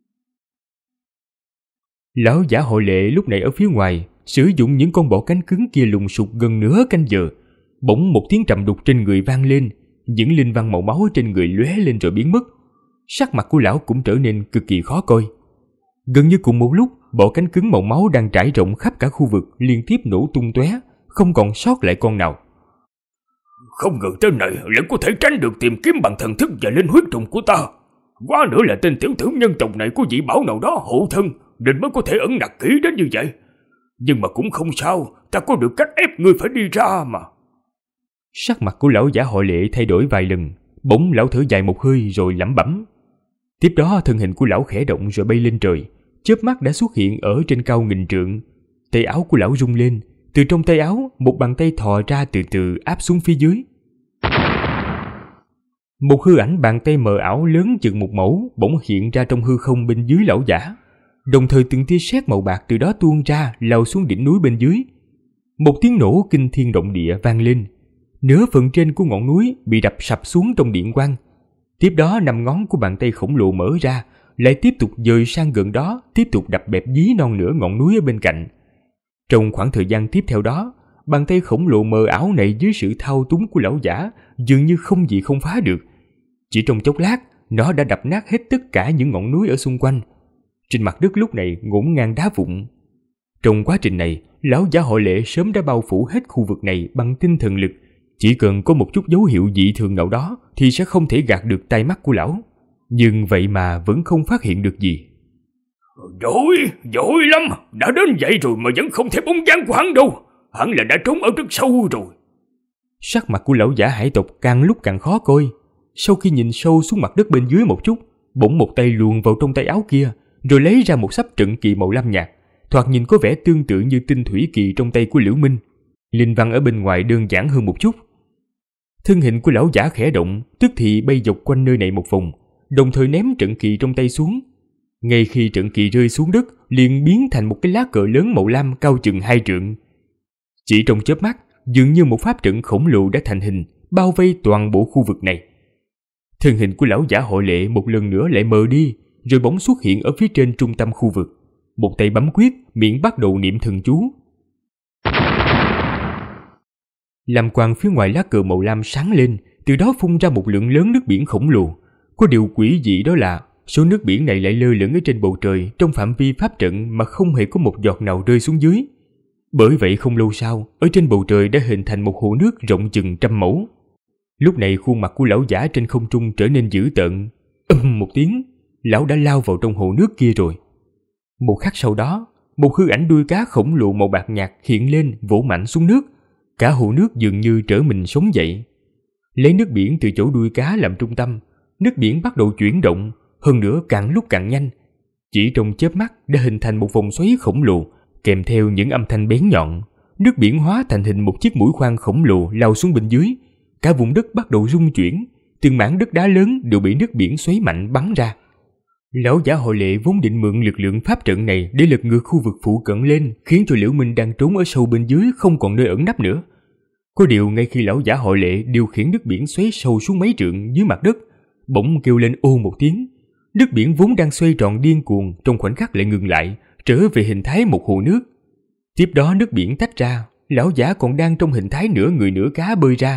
Lão giả Hội Lệ lúc này ở phía ngoài, sử dụng những con bọ cánh cứng kia lùng sục gần nửa canh giờ. Bỗng một tiếng trầm đục trên người vang lên, những linh văn màu máu trên người lóe lên rồi biến mất. Sắc mặt của lão cũng trở nên cực kỳ khó coi. Gần như cùng một lúc, bọ cánh cứng màu máu đang trải rộng khắp cả khu vực liên tiếp nổ tung tóe, không còn sót lại con nào. Không ngờ tên này lại có thể tránh được tìm kiếm bằng thần thức và linh huyết trùng của ta. Quá nữa là tên tiểu tử nhân tộc này có dị bảo nào đó hộ thân, nên mới có thể ẩn nặc kỹ đến như vậy. Nhưng mà cũng không sao, ta có được cách ép ngươi phải đi ra mà. Sắc mặt của lão giả Hội Lệ thay đổi vài lần, bỗng lão thở dài một hơi rồi lẩm bẩm. Tiếp đó thân hình của lão khẽ động rồi bay lên trời, chớp mắt đã xuất hiện ở trên cao nghìn trượng. Tay áo của lão rung lên, từ trong tay áo một bàn tay thò ra từ từ áp xuống phía dưới. Một hư ảnh bàn tay mờ ảo lớn chừng một mẫu bỗng hiện ra trong hư không bên dưới lão giả, đồng thời từng tia sét màu bạc từ đó tuôn ra lao xuống đỉnh núi bên dưới. Một tiếng nổ kinh thiên động địa vang lên, nửa phần trên của ngọn núi bị đập sập xuống trong điện quang. Tiếp đó 5 ngón của bàn tay khổng lồ mở ra, lại tiếp tục dời sang gần đó, tiếp tục đập bẹp dí non nửa ngọn núi ở bên cạnh. Trong khoảng thời gian tiếp theo đó, bàn tay khổng lồ mờ ảo này dưới sự thao túng của lão giả dường như không gì không phá được. Chỉ trong chốc lát, nó đã đập nát hết tất cả những ngọn núi ở xung quanh. Trên mặt đất lúc này ngổn ngang đá vụn. Trong quá trình này, lão giả Hội Lệ sớm đã bao phủ hết khu vực này bằng tinh thần lực. Chỉ cần có một chút dấu hiệu dị thường nào đó thì sẽ không thể gạt được tai mắt của lão. Nhưng vậy mà vẫn không phát hiện được gì. Dội lắm, đã đến vậy rồi mà vẫn không thấy bóng dáng của hắn đâu. Hắn là đã trốn ở rất sâu rồi. Sắc mặt của lão giả hải tộc càng lúc càng khó coi. Sau khi nhìn sâu xuống mặt đất bên dưới một chút, bỗng một tay luồn vào trong tay áo kia, rồi lấy ra một sắp trận kỳ màu lam nhạt, thoạt nhìn có vẻ tương tự như tinh thủy kỳ trong tay của Liễu Minh. Linh văn ở bên ngoài đơn giản hơn một chút. Thân hình của lão giả khẽ động, tức thì bay dọc quanh nơi này một vòng, đồng thời ném trận kỳ trong tay xuống. Ngay khi trận kỳ rơi xuống đất, liền biến thành một cái lá cờ lớn màu lam cao chừng 2 trượng. Chỉ trong chớp mắt, dường như một pháp trận khổng lồ đã thành hình, bao vây toàn bộ khu vực này. Thân hình của lão giả Hội Lệ một lần nữa lại mờ đi, rồi bỗng xuất hiện ở phía trên trung tâm khu vực. Một tay bấm quyết, miệng bắt đầu niệm thần chú. Lam quang phía ngoài lá cờ màu lam sáng lên, từ đó phun ra một lượng lớn nước biển khổng lồ. Có điều quỷ dị đó là số nước biển này lại lơ lửng ở trên bầu trời trong phạm vi pháp trận mà không hề có một giọt nào rơi xuống dưới. Bởi vậy không lâu sau, ở trên bầu trời đã hình thành một hồ nước rộng chừng 100 mẫu. Lúc này khuôn mặt của lão giả trên không trung trở nên dữ tợn. Một tiếng, lão đã lao vào trong hồ nước kia rồi. Một khắc sau đó, một hư ảnh đuôi cá khổng lồ màu bạc nhạt hiện lên vỗ mạnh xuống nước. Cả hồ nước dường như trở mình sống dậy. Lấy nước biển từ chỗ đuôi cá làm trung tâm, nước biển bắt đầu chuyển động, hơn nữa càng lúc càng nhanh. Chỉ trong chớp mắt đã hình thành một vòng xoáy khổng lồ, kèm theo những âm thanh bén nhọn. Nước biển hóa thành hình một chiếc mũi khoan khổng lồ lao xuống bên dưới. Cả vùng đất bắt đầu rung chuyển, từng mảng đất đá lớn đều bị nước biển xoáy mạnh bắn ra. Lão giả Hội Lệ vốn định mượn lực lượng pháp trận này để lật ngược khu vực phụ cận lên, khiến cho Liễu Minh đang trốn ở sâu bên dưới không còn nơi ẩn nấp nữa. Có điều ngay khi lão giả Hội Lệ điều khiển nước biển xoáy sâu xuống mấy trượng dưới mặt đất, bỗng kêu lên ô một tiếng. Nước biển vốn đang xoay tròn điên cuồng trong khoảnh khắc lại ngừng lại, trở về hình thái một hồ nước. Tiếp đó nước biển tách ra, lão giả còn đang trong hình thái nửa người nửa cá bơi ra,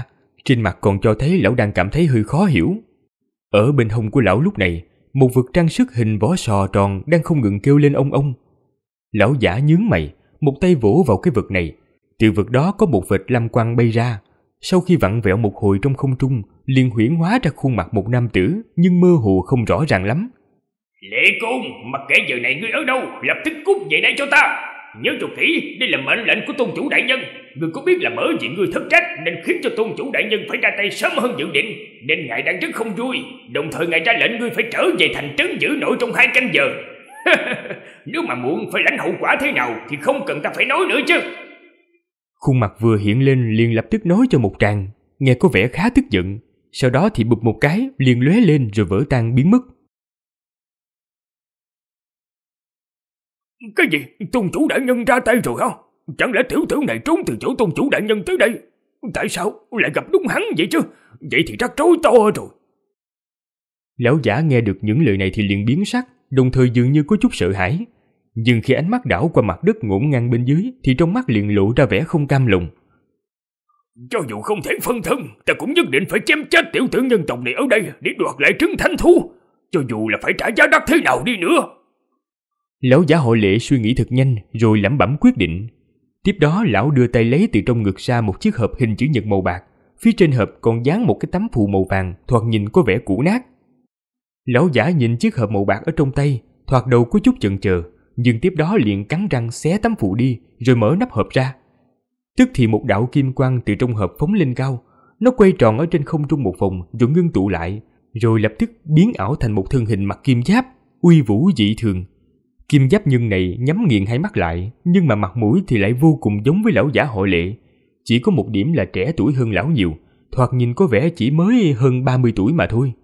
Trên mặt còn cho thấy lão đang cảm thấy hơi khó hiểu. Ở bên hông của lão lúc này, một vật trang sức hình vỏ sò tròn đang không ngừng kêu lên ông ông. Lão giả nhướng mày, một tay vỗ vào cái vật này. Từ vật đó có một vệt lam quang bay ra. Sau khi vặn vẹo một hồi trong không trung, liền huyễn hóa ra khuôn mặt một nam tử, nhưng mơ hồ không rõ ràng lắm. Lệ Côn, mặc kệ giờ này ngươi ở đâu, lập tức cút về đây cho ta. Nhớ cho kỹ, đây là mệnh lệnh của tôn chủ đại nhân. Ngươi có biết là bởi vì ngươi thất trách nên khiến cho tôn chủ đại nhân phải ra tay sớm hơn dự định, nên ngài đang rất không vui. Đồng thời ngài ra lệnh ngươi phải trở về thành trấn giữ nội trong 2 canh giờ. Nếu mà muộn phải lãnh hậu quả thế nào thì không cần ta phải nói nữa chứ. Khuôn mặt vừa hiện lên liền lập tức nói cho một tràng, nghe có vẻ khá tức giận. Sau đó thì bụp một cái liền lóe lên rồi vỡ tan biến mất. Cái gì? Tôn chủ đại nhân ra tay rồi hả? Chẳng lẽ tiểu tử này trốn từ chỗ tôn chủ đại nhân tới đây? Tại sao lại gặp đúng hắn vậy chứ? Vậy thì rắc rối to rồi. Lão giả nghe được những lời này thì liền biến sắc, đồng thời dường như có chút sợ hãi. Nhưng khi ánh mắt đảo qua mặt đất ngổn ngang bên dưới thì trong mắt liền lộ ra vẻ không cam lòng. Cho dù không thể phân thân, ta cũng nhất định phải chém chết tiểu tử nhân tộc này ở đây để đoạt lại trứng thánh thú, cho dù là phải trả giá đắt thế nào đi nữa. Lão giả họ Lệ suy nghĩ thật nhanh rồi lẩm bẩm quyết định. Tiếp đó lão đưa tay lấy từ trong ngực ra một chiếc hộp hình chữ nhật màu bạc. Phía trên hộp còn dán một cái tấm phù màu vàng, thoạt nhìn có vẻ cũ nát. Lão giả nhìn chiếc hộp màu bạc ở trong tay, thoạt đầu có chút chần chờ, nhưng tiếp đó liền cắn răng xé tấm phù đi rồi mở nắp hộp ra. Tức thì một đạo kim quang từ trong hộp phóng lên cao, nó quay tròn ở trên không trung một vòng rồi ngưng tụ lại, rồi lập tức biến ảo thành một thân hình mặc kim giáp, uy vũ dị thường. Kim giáp nhân này nhắm nghiền hai mắt lại, nhưng mà mặt mũi thì lại vô cùng giống với lão giả họ Lệ. Chỉ có một điểm là trẻ tuổi hơn lão nhiều, thoạt nhìn có vẻ chỉ mới hơn 30 tuổi mà thôi.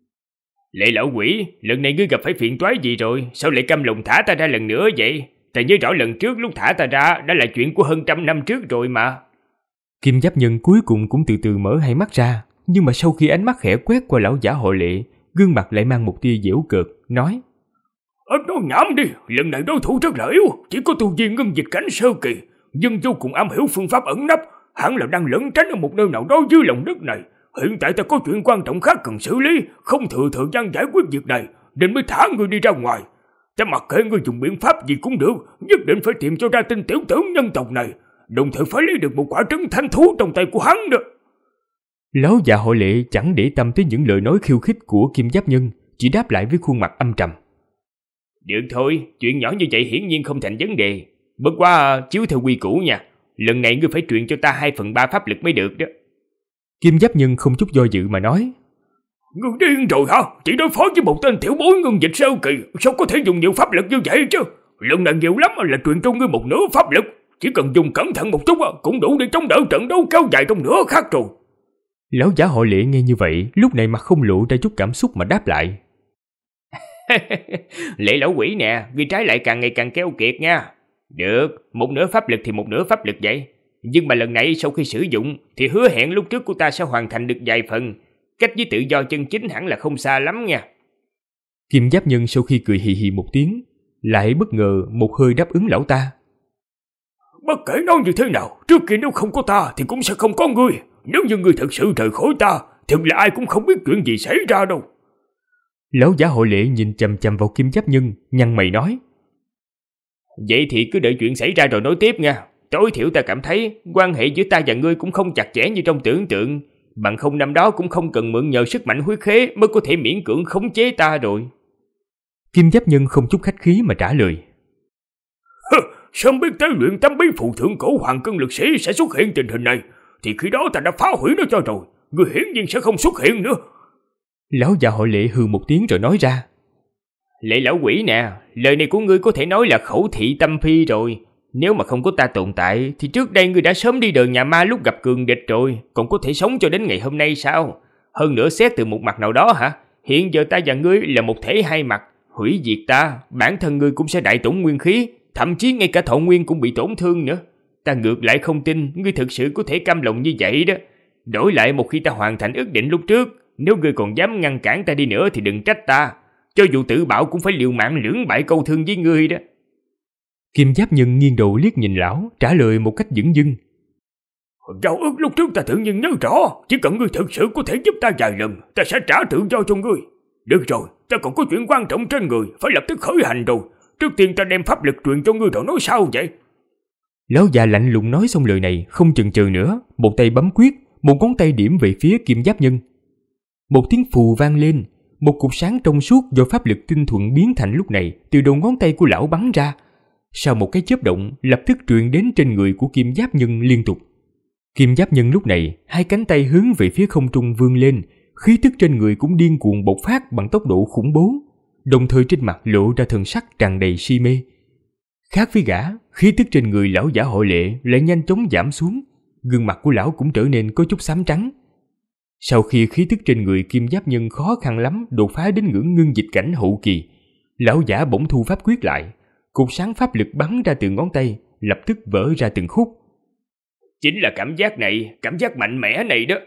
Lệ lão quỷ, lần này ngươi gặp phải phiền toái gì rồi? Sao lại căm lòng thả ta ra lần nữa vậy? Ta nhớ rõ lần trước lúc thả ta ra đã là chuyện của hơn 100 năm trước rồi mà. Kim giáp nhân cuối cùng cũng từ từ mở hai mắt ra, nhưng mà sau khi ánh mắt khẽ quét qua lão giả họ Lệ, gương mặt lại mang một tia giễu cợt, nói: Nói nhảm đi, lần này đối thủ rất là yếu, chỉ có tu vi ngân dịch cảnh sơ kỳ, nhưng vô cùng am hiểu phương pháp ẩn nấp, hẳn là đang lẩn tránh ở một nơi nào đó dưới lòng đất này. Hiện tại ta có chuyện quan trọng khác cần xử lý, không thừa thời gian giải quyết việc này, nên mới thả ngươi đi ra ngoài. Ta mặc kệ ngươi dùng biện pháp gì cũng được, nhất định phải tìm cho ra tên tiểu tử nhân tộc này, đồng thời phải lấy được một quả trứng thanh thú trong tay của hắn đó. Lão già họ Lệ chẳng để tâm tới những lời nói khiêu khích của Kim giáp nhân, chỉ đáp lại với khuôn mặt âm trầm: Được thôi, chuyện nhỏ như vậy hiển nhiên không thành vấn đề. Bất quá chiếu theo quy củ nha, lần này ngươi phải truyền cho ta 2/3 pháp lực mới được đó. Kim giáp nhân không chút do dự mà nói: Ngươi điên rồi hả? Chỉ đối phó với một tên tiểu bối ngân dịch sơ kỳ, sao có thể dùng nhiều pháp lực như vậy chứ? Lần này nhiều lắm là truyền cho ngươi một nửa pháp lực, chỉ cần dùng cẩn thận một chút cũng đủ để chống đỡ trận đấu kéo dài trong nửa khắc rồi. Lão giả họ Lệ nghe như vậy, lúc này mặt không lộ ra chút cảm xúc mà đáp lại: Lệ lão quỷ nè, ngươi trái lại càng ngày càng keo kiệt nha. Được, một nửa pháp lực thì một nửa pháp lực vậy. Nhưng mà lần này sau khi sử dụng thì hứa hẹn lúc trước của ta sẽ hoàn thành được vài phần. Cách với tự do chân chính hẳn là không xa lắm nha. Kim giáp nhân sau khi cười hì hì một tiếng, lại bất ngờ một hơi đáp ứng lão ta: Bất kể nói như thế nào, trước kia nếu không có ta thì cũng sẽ không có ngươi. Nếu như ngươi thật sự rời khỏi ta thì là ai cũng không biết chuyện gì xảy ra đâu. Lão giả họ Lệ nhìn chằm chằm vào Kim giáp nhân, nhăn mày nói: Vậy thì cứ đợi chuyện xảy ra rồi nói tiếp nha. Tối thiểu ta cảm thấy quan hệ giữa ta và ngươi cũng không chặt chẽ như trong tưởng tượng. Bằng không năm đó cũng không cần mượn nhờ sức mạnh huyết khế mới có thể miễn cưỡng khống chế ta rồi. Kim giáp nhân không chút khách khí mà trả lời: Sớm biết tới luyện tấm bí phụ thượng cổ hoàng cân lực sĩ sẽ xuất hiện tình hình này, thì khi đó ta đã phá hủy nó cho rồi. Ngươi hiển nhiên sẽ không xuất hiện nữa. Lão già họ Lệ hừ một tiếng rồi nói ra: Lệ lão quỷ nè, lời này của ngươi có thể nói là khẩu thị tâm phi rồi. Nếu mà không có ta tồn tại thì trước đây ngươi đã sớm đi đời nhà ma lúc gặp cường địch rồi, còn có thể sống cho đến ngày hôm nay sao? Hơn nữa xét từ một mặt nào đó hả, hiện giờ ta và ngươi là một thể hai mặt. Hủy diệt ta, bản thân ngươi cũng sẽ đại tổn nguyên khí, thậm chí ngay cả thọ nguyên cũng bị tổn thương nữa. Ta ngược lại không tin ngươi thực sự có thể cam lòng như vậy đó. Đổi lại một khi ta hoàn thành ước định lúc trước, nếu ngươi còn dám ngăn cản ta đi nữa thì đừng trách ta. Cho dù tự bảo cũng phải liều mạng lưỡng bại câu thương với ngươi đó. Kim giáp nhân nghiêng đầu liếc nhìn lão, trả lời một cách dửng dưng: Giao ước lúc trước ta tự nhiên nhớ rõ, chỉ cần ngươi thực sự có thể giúp ta vài lần, ta sẽ trả tự do cho ngươi. Được rồi, ta còn có chuyện quan trọng trên người, phải lập tức khởi hành rồi. Trước tiên ta đem pháp lực truyền cho ngươi rồi nói sao vậy? Lão già lạnh lùng nói xong lời này, không chần chừ nữa, một tay bấm quyết, một ngón tay điểm về phía Kim Giáp Nhân. Một tiếng phù vang lên, một cục sáng trong suốt do pháp lực tinh thuận biến thành lúc này từ đầu ngón tay của lão bắn ra. Sau một cái chớp động, lập tức truyền đến trên người của Kim Giáp Nhân liên tục. Kim Giáp Nhân lúc này, hai cánh tay hướng về phía không trung vươn lên, khí tức trên người cũng điên cuồng bộc phát bằng tốc độ khủng bố, đồng thời trên mặt lộ ra thần sắc tràn đầy si mê. Khác với gã, khí tức trên người lão giả Hội Lệ lại nhanh chóng giảm xuống, gương mặt của lão cũng trở nên có chút xám trắng. Sau khi khí tức trên người Kim Giáp Nhân khó khăn lắm đột phá đến ngưỡng ngưng dịch cảnh hậu kỳ, lão giả bỗng thu pháp quyết lại, cục sáng pháp lực bắn ra từ ngón tay, lập tức vỡ ra từng khúc. Chính là cảm giác này, cảm giác mạnh mẽ này đó.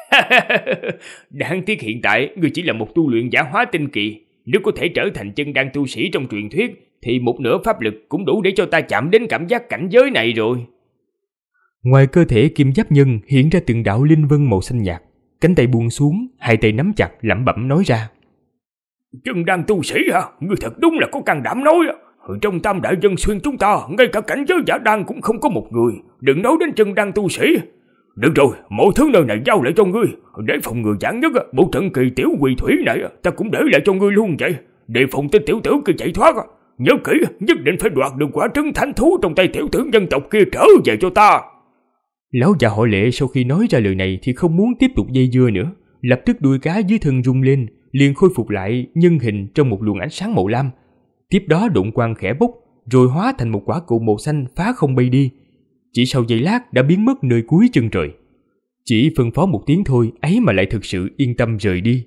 Đáng tiếc hiện tại ngươi chỉ là một tu luyện giả hóa tinh kỳ, nếu có thể trở thành chân đan tu sĩ trong truyền thuyết thì một nửa pháp lực cũng đủ để cho ta chạm đến cảm giác cảnh giới này rồi. Ngoài cơ thể Kim Giáp Nhân hiện ra từng đạo linh vân màu xanh nhạt, cánh tay buông xuống, hai tay nắm chặt lẩm bẩm nói ra: Chân đan tu sĩ hả? Ngươi thật đúng là có can đảm nói. Trong Tam Đại Dân Xuyên chúng ta, ngay cả cảnh giới giả đan cũng không có một người, đừng nói đến chân đan tu sĩ. Được rồi, mọi thứ nơi này giao lại cho ngươi, để phòng ngừa giảng nhất, bộ trận kỳ tiểu quỷ thủy này ta cũng để lại cho ngươi luôn vậy. Đề phòng tên tiểu tử kia chạy thoát, nhớ kỹ, nhất định phải đoạt được quả trứng thánh thú trong tay tiểu tử nhân tộc kia trở về cho ta. Lão già Hội Lệ sau khi nói ra lời này thì không muốn tiếp tục dây dưa nữa, lập tức đuôi cá dưới thân rung lên, liền khôi phục lại nhân hình trong một luồng ánh sáng màu lam. Tiếp đó độn quang khẽ bốc, rồi hóa thành một quả cầu màu xanh phá không bay đi. Chỉ sau giây lát đã biến mất nơi cuối chân trời. Chỉ phân phó một tiếng thôi, ấy mà lại thực sự yên tâm rời đi.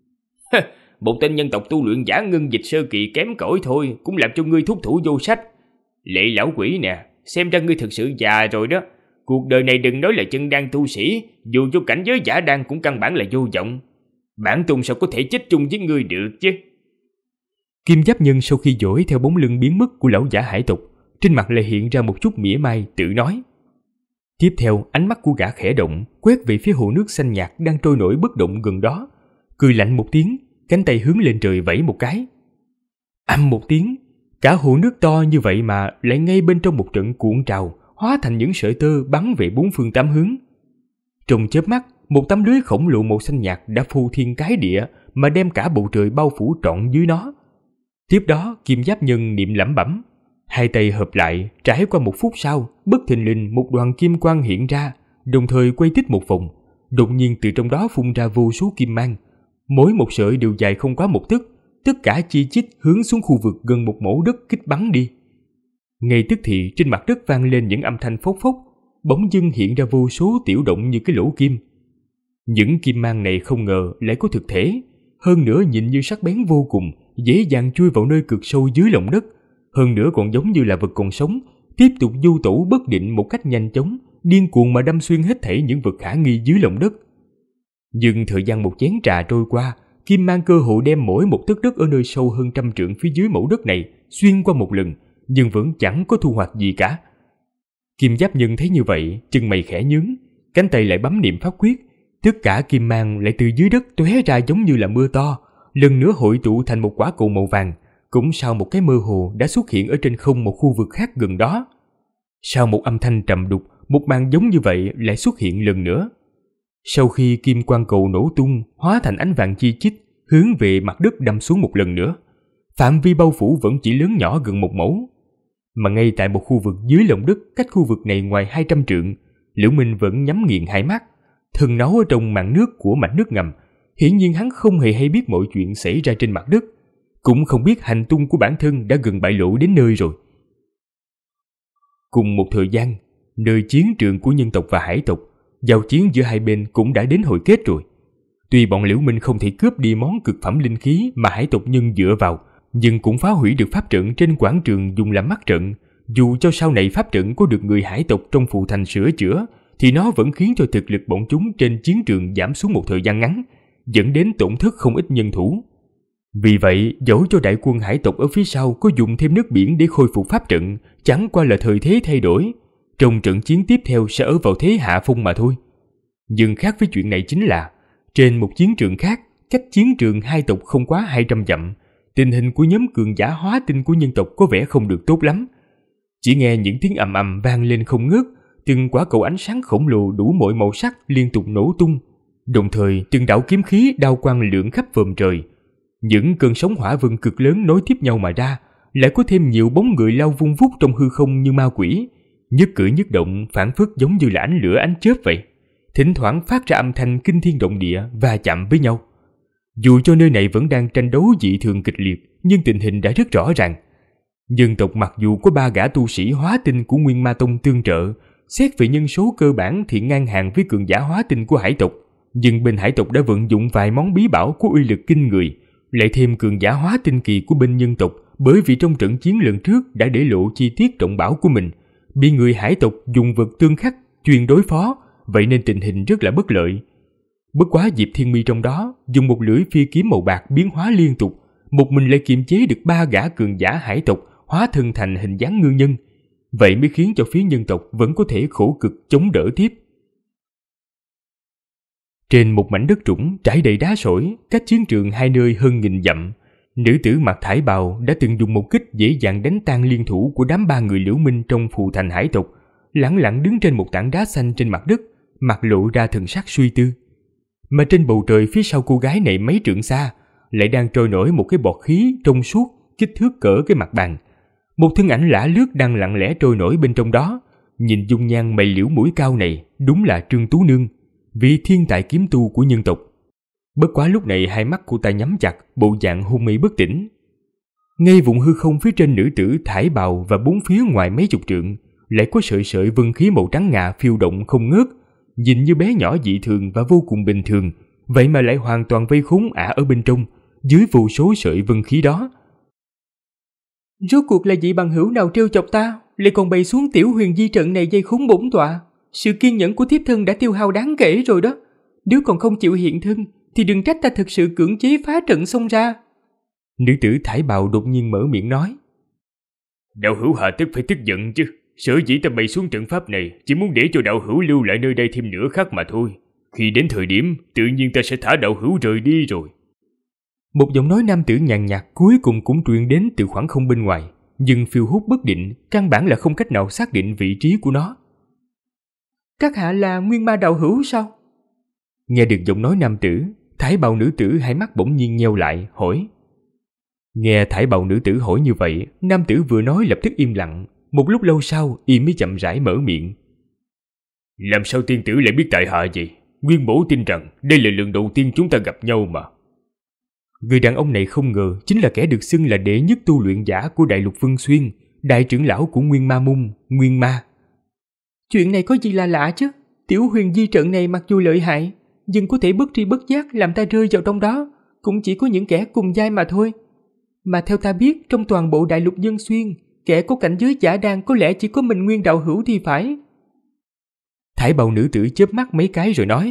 Một tên nhân tộc tu luyện giả ngưng dịch sơ kỳ kém cỏi thôi, cũng làm cho ngươi thúc thủ vô sách. Lệ lão quỷ nè, xem ra ngươi thực sự già rồi đó. Cuộc đời này đừng nói là chân đan tu sĩ, dù cho cảnh giới giả đan cũng căn bản là vô vọng. Bản tôn sao có thể chết chung với ngươi được chứ? Kim Giáp Nhân sau khi dõi theo bóng lưng biến mất của lão giả hải tộc, trên mặt lại hiện ra một chút mỉa mai, tự nói. Tiếp theo, ánh mắt của gã khẽ động, quét về phía hồ nước xanh nhạt đang trôi nổi bất động gần đó, cười lạnh một tiếng, cánh tay hướng lên trời vẫy một cái. Ầm một tiếng, cả hồ nước to như vậy mà lại ngay bên trong một trận cuộn trào, hóa thành những sợi tơ bắn về bốn phương tám hướng. Trong chớp mắt, một tấm lưới khổng lồ màu xanh nhạt đã phô thiên cái địa mà đem cả bầu trời bao phủ trọn dưới nó. Tiếp đó, Kim Giáp Nhân niệm lẩm bẩm, hai tay hợp lại, trải qua một phút sau, bất thình lình một đoàn kim quang hiện ra, đồng thời quay tít một vòng, đột nhiên từ trong đó phun ra vô số kim mang, mỗi một sợi đều dài không quá một tấc, tất cả chi chít hướng xuống khu vực gần một mẫu đất kích bắn đi. Ngay tức thì trên mặt đất vang lên những âm thanh phốc phốc, bỗng dưng hiện ra vô số tiểu động như cái lỗ kim. Những kim mang này không ngờ lại có thực thể, hơn nữa nhìn như sắc bén vô cùng, dễ dàng chui vào nơi cực sâu dưới lòng đất, hơn nữa còn giống như là vật còn sống, tiếp tục du tẩu bất định một cách nhanh chóng, điên cuồng mà đâm xuyên hết thảy những vật khả nghi dưới lòng đất. Nhưng thời gian một chén trà trôi qua, kim mang cơ hội đem mỗi một tấc đất ở nơi sâu hơn 100 trượng phía dưới mẫu đất này xuyên qua một lần, nhưng vẫn chẳng có thu hoạch gì cả. Kim Giáp Nhân thấy như vậy, chân mày khẽ nhướng, cánh tay lại bấm niệm pháp quyết, tất cả kim mang lại từ dưới đất tóe ra giống như là mưa to, lần nữa hội tụ thành một quả cầu màu vàng, cũng sau một cái mơ hồ đã xuất hiện ở trên không một khu vực khác gần đó. Sau một âm thanh trầm đục, một màn giống như vậy lại xuất hiện lần nữa. Sau khi kim quang cầu nổ tung, hóa thành ánh vàng chi chít, hướng về mặt đất đâm xuống một lần nữa. Phạm vi bao phủ vẫn chỉ lớn nhỏ gần một mẫu. Mà ngay tại một khu vực dưới lòng đất cách khu vực này ngoài 200 trượng, Liễu Minh vẫn nhắm nghiền hai mắt, thần náu ở trong màn nước của mạch nước ngầm. Hiển nhiên hắn không hề hay biết mọi chuyện xảy ra trên mặt đất, cũng không biết hành tung của bản thân đã gần bại lộ đến nơi rồi. Cùng một thời gian, nơi chiến trường của nhân tộc và hải tộc, giao chiến giữa hai bên cũng đã đến hồi kết rồi. Tuy bọn Liễu Minh không thể cướp đi món cực phẩm linh khí mà hải tộc nhân dựa vào, nhưng cũng phá hủy được pháp trận trên quảng trường dùng làm mắt trận. Dù cho sau này pháp trận có được người hải tộc trong phụ thành sửa chữa, thì nó vẫn khiến cho thực lực bọn chúng trên chiến trường giảm xuống một thời gian ngắn, dẫn đến tổn thất không ít nhân thủ. Vì vậy, dẫu cho đại quân hải tộc ở phía sau có dùng thêm nước biển để khôi phục pháp trận, chẳng qua là thời thế thay đổi. trong trận chiến tiếp theo sẽ ở vào thế hạ phong mà thôi. Nhưng khác với chuyện này chính là, trên một chiến trường khác, cách chiến trường hai tộc không quá 200 dặm, tình hình của nhóm cường giả hóa tinh của nhân tộc có vẻ không được tốt lắm. Chỉ nghe những tiếng ầm ầm vang lên không ngớt, từng quả cầu ánh sáng khổng lồ đủ mọi màu sắc liên tục nổ tung, đồng thời từng đạo kiếm khí đao quang lượn khắp vòm trời. Những cơn sóng hỏa vân cực lớn nối tiếp nhau mà ra, lại có thêm nhiều bóng người lao vung vút trong hư không như ma quỷ, nhất cử nhất động phảng phất giống như là ánh lửa ánh chớp vậy, thỉnh thoảng phát ra âm thanh kinh thiên động địa va chạm với nhau. Dù cho nơi này vẫn đang tranh đấu dị thường kịch liệt, nhưng tình hình đã rất rõ ràng. Nhân tộc mặc dù có 3 gã tu sĩ hóa tinh của Nguyên Ma Tông tương trợ, xét về nhân số cơ bản thì ngang hàng với cường giả hóa tinh của hải tộc, nhưng bên hải tộc đã vận dụng vài món bí bảo có uy lực kinh người, lại thêm cường giả hóa tinh kỳ của bên nhân tộc, bởi vì trong trận chiến lần trước đã để lộ chi tiết trọng bảo của mình, bị người hải tộc dùng vật tương khắc chuyên đối phó, vậy nên tình hình rất là bất lợi. Bất quá Diệp Thiên Mi trong đó dùng một lưỡi phi kiếm màu bạc biến hóa liên tục, một mình lại kiềm chế được 3 gã cường giả hải tộc hóa thân thành hình dáng ngư nhân, vậy mới khiến cho phía nhân tộc vẫn có thể khổ cực chống đỡ tiếp. Trên một mảnh đất trũng trải đầy đá sỏi, cách chiến trường hai nơi hơn 1000 dặm, nữ tử mặc thải bào đã từng dùng một kích dễ dàng đánh tan liên thủ của đám 3 người Liễu Minh trong phù thành hải tộc, lẳng lặng đứng trên một tảng đá xanh trên mặt đất, mặt lộ ra thần sắc suy tư. Mà trên bầu trời phía sau cô gái này mấy trượng xa, lại đang trôi nổi một cái bọt khí trong suốt, kích thước cỡ cái mặt bàn. Một thân ảnh lả lướt đang lặng lẽ trôi nổi bên trong đó. Nhìn dung nhan mày liễu mũi cao này, đúng là Trương Tú Nương, vị thiên tài kiếm tu của nhân tộc. Bất quá lúc này hai mắt cô ta nhắm chặt, bộ dạng hôn mê bất tỉnh. Ngay vùng hư không phía trên nữ tử thải bào và bốn phía ngoài mấy chục trượng, lại có sợi sợi vân khí màu trắng ngà phiêu động không ngớt, nhìn như bé nhỏ dị thường và vô cùng bình thường, vậy mà lại hoàn toàn vây khốn ả ở bên trong, dưới vô số sợi vân khí đó. Rốt cuộc là vị bằng hữu nào trêu chọc ta, lại còn bày xuống tiểu huyền di trận này dây khốn bổn tọa. Sự kiên nhẫn của thiếp thân đã tiêu hao đáng kể rồi đó. Nếu còn không chịu hiện thân, thì đừng trách ta thực sự cưỡng chế phá trận xông ra. Nữ tử thải bào đột nhiên mở miệng nói. Đạo hữu hạ tất phải tức giận chứ. Sở dĩ ta bày xuống trận pháp này chỉ muốn để cho đạo hữu lưu lại nơi đây thêm nửa khắc mà thôi. Khi đến thời điểm, tự nhiên ta sẽ thả đạo hữu rời đi rồi. Một giọng nói nam tử nhàn nhạt cuối cùng cũng truyền đến từ khoảng không bên ngoài, nhưng phiêu hút bất định, căn bản là không cách nào xác định vị trí của nó. Các hạ là Nguyên Ma đạo hữu sao? Nghe được giọng nói nam tử, thải bào nữ tử hai mắt bỗng nhiên nheo lại, hỏi. Nghe thải bào nữ tử hỏi như vậy, nam tử vừa nói lập tức im lặng. Một lúc lâu sau, y mới chậm rãi mở miệng. Làm sao tiên tử lại biết tại hạ vậy? Nguyên bổ tin rằng đây là lần đầu tiên chúng ta gặp nhau mà. Người đàn ông này không ngờ chính là kẻ được xưng là đệ nhất tu luyện giả của Đại Lục Vân Xuyên, đại trưởng lão của Nguyên Ma Môn, Nguyên Ma. Chuyện này có gì là lạ chứ? Tiểu huyền di trận này mặc dù lợi hại, nhưng có thể bất tri bất giác làm ta rơi vào trong đó, cũng chỉ có những kẻ cùng giai mà thôi. Mà theo ta biết, trong toàn bộ Đại Lục Vân Xuyên, kẻ có cảnh giới giả đan có lẽ chỉ có mình Nguyên đạo hữu thì phải. Thải bào nữ tử chớp mắt mấy cái rồi nói.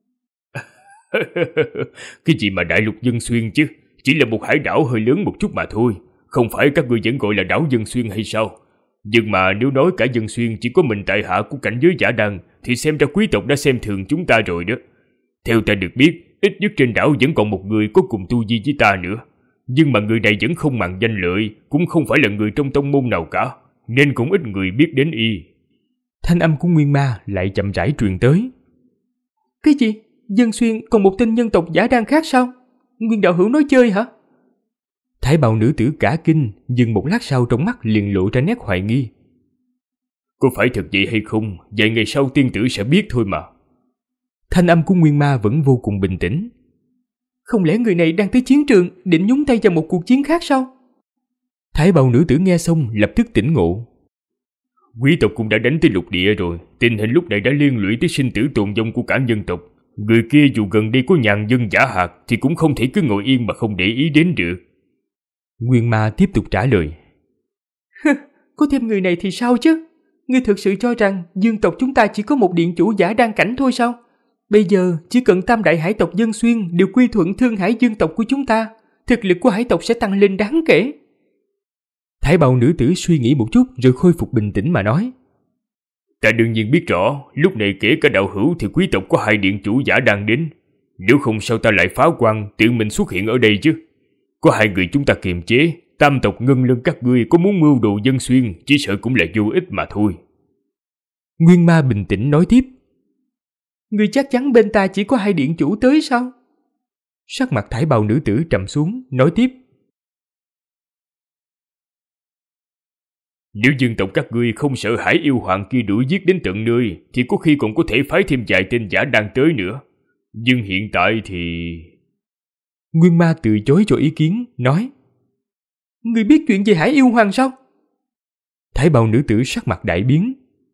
Cái gì mà Đại Lục Vân Xuyên chứ? Chỉ là một hải đảo hơi lớn một chút mà thôi. Không phải các ngươi vẫn gọi là đảo Vân Xuyên hay sao? Nhưng mà nếu nói cả Vân Xuyên chỉ có mình tại hạ của cảnh giới giả đan, thì xem ra quý tộc đã xem thường chúng ta rồi đó. Theo ta được biết, ít nhất trên đảo vẫn còn một người có cùng tu vi với ta nữa. Nhưng mà người này vẫn không màng danh lợi, cũng không phải là người trong tông môn nào cả, nên cũng ít người biết đến y. Thanh âm của Nguyên Ma lại chậm rãi truyền tới. Cái gì? Vân Xuyên còn một tên nhân tộc giả đan khác sao? Nguyên đạo hữu nói chơi hả? Thải bào nữ tử cả kinh, nhưng một lát sau trong mắt liền lộ ra nét hoài nghi. Có phải thật vậy hay không? Vài ngày sau tiên tử sẽ biết thôi mà. Thanh âm của Nguyên Ma vẫn vô cùng bình tĩnh. Không lẽ người này đang tới chiến trường định nhúng tay vào một cuộc chiến khác sao? Thải bào nữ tử nghe xong lập tức tỉnh ngộ. Quý tộc cũng đã đánh tới lục địa rồi, tình hình lúc này đã liên lụy tới sinh tử tồn vong của cả nhân tộc. Người kia dù gần đây có nhàn dân giả hạt thì cũng không thể cứ ngồi yên mà không để ý đến được. Nguyên Ma tiếp tục trả lời. Có thêm người này thì sao chứ? Ngươi thực sự cho rằng dương tộc chúng ta chỉ có một điện chủ giả đan cảnh thôi sao? Bây giờ chỉ cần tam đại hải tộc Vân Xuyên đều quy thuận Thương Hải dương tộc của chúng ta, thực lực của hải tộc sẽ tăng lên đáng kể. Thải bào nữ tử suy nghĩ một chút rồi khôi phục bình tĩnh mà nói. Ta đương nhiên biết rõ, lúc này kể cả đạo hữu thì quý tộc có 2 điện chủ giả đang đến. Nếu không sao ta lại phá quan tự mình xuất hiện ở đây chứ. Có 2 người chúng ta kiềm chế, tam tộc Ngân Lân các ngươi có muốn mưu đồ dân xuyên chỉ sợ cũng là vô ích mà thôi. Nguyên Ma bình tĩnh nói tiếp. Ngươi chắc chắn bên ta chỉ có 2 điện chủ tới sao? Sắc mặt thải bào nữ tử trầm xuống, nói tiếp. Nếu dân tộc các ngươi không sợ hãi yêu hoàng kia đuổi giết đến tận nơi, thì có khi còn có thể phái thêm vài tên giả đang tới nữa. Nhưng hiện tại thì... Nguyên Ma từ chối cho ý kiến, nói. Ngươi biết chuyện về Hải Yêu Hoàng sao? Thải bào nữ tử sắc mặt đại biến.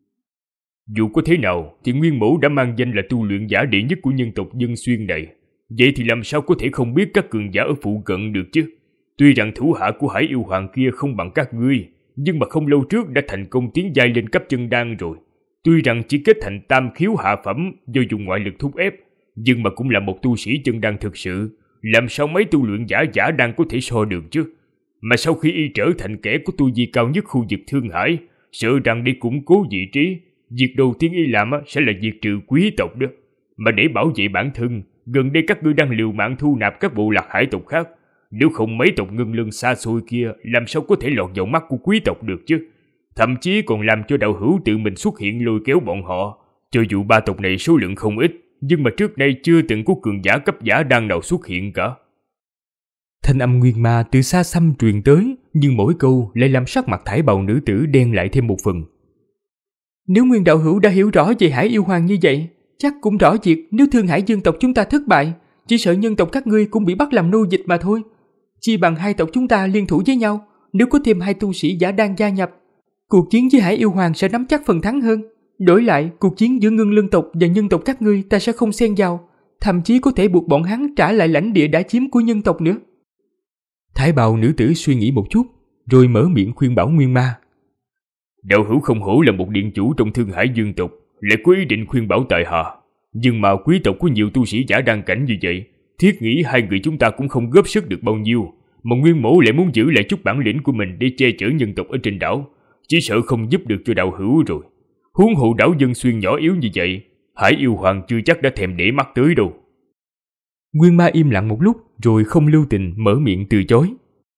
Dù có thế nào thì Nguyên Mẫu đã mang danh là tu luyện giả đệ nhất của nhân tộc Dân Xuyên này. Vậy thì làm sao có thể không biết các cường giả ở phụ cận được chứ? Tuy rằng thủ hạ của Hải Yêu Hoàng kia không bằng các ngươi, nhưng mà không lâu trước đã thành công tiến giai lên cấp chân đan rồi. Tuy rằng chỉ kết thành tam khiếu hạ phẩm do dùng ngoại lực thúc ép, nhưng mà cũng là một tu sĩ chân đan thực sự. Làm sao mấy tu luyện giả đan có thể so được chứ? Mà sau khi y trở thành kẻ có tu vi cao nhất khu vực Thương Hải, sợ rằng để củng cố vị trí, việc đầu tiên y làm sẽ là diệt trừ quý tộc đó. Mà để bảo vệ bản thân, gần đây các ngươi đang liều mạng thu nạp các bộ lạc hải tộc khác. Nếu không mấy tộc Ngân Lân xa xôi kia làm sao có thể lọt vào mắt của quý tộc được chứ? Thậm chí còn làm cho đạo hữu tự mình xuất hiện lôi kéo bọn họ. Cho dù 3 tộc này số lượng không ít, nhưng mà trước nay chưa từng có cường giả cấp giả đan nào xuất hiện cả. Thanh âm Nguyên Ma từ xa xăm truyền tới, nhưng mỗi câu lại làm sắc mặt thải bào nữ tử đen lại thêm một phần. Nếu Nguyên đạo hữu đã hiểu rõ về Hải Yêu Hoàng như vậy, chắc cũng rõ việc nếu Thương Hải dân tộc chúng ta thất bại, chỉ sợ nhân tộc các ngươi cũng bị bắt làm nô dịch mà thôi. Chi bằng 2 tộc chúng ta liên thủ với nhau, nếu có thêm 2 tu sĩ giả đan gia nhập, cuộc chiến với Hải Yêu Hoàng sẽ nắm chắc phần thắng hơn. Đổi lại, cuộc chiến giữa Ngân Lân tộc và nhân tộc các ngươi ta sẽ không xen vào, thậm chí có thể buộc bọn hắn trả lại lãnh địa đã chiếm của nhân tộc nữa. Thải bào nữ tử suy nghĩ một chút, rồi mở miệng khuyên bảo Nguyên Ma. Đạo hữu không hổ là một điện chủ trong Thương Hải dương tộc, lại có ý định khuyên bảo tại hạ. Nhưng mà quý tộc có nhiều tu sĩ giả đan cảnh như vậy, thiết nghĩ 2 người chúng ta cũng không góp sức được bao nhiêu, mà Nguyên Mẫu lại muốn giữ lại chút bản lĩnh của mình để che chở nhân tộc ở trên đảo, chỉ sợ không giúp được cho đạo hữu rồi. Huống hộ đảo Dân Xuyên nhỏ yếu như vậy, Hải Yêu Hoàng chưa chắc đã thèm để mắt tới đâu. Nguyên Ma im lặng một lúc, rồi không lưu tình mở miệng từ chối.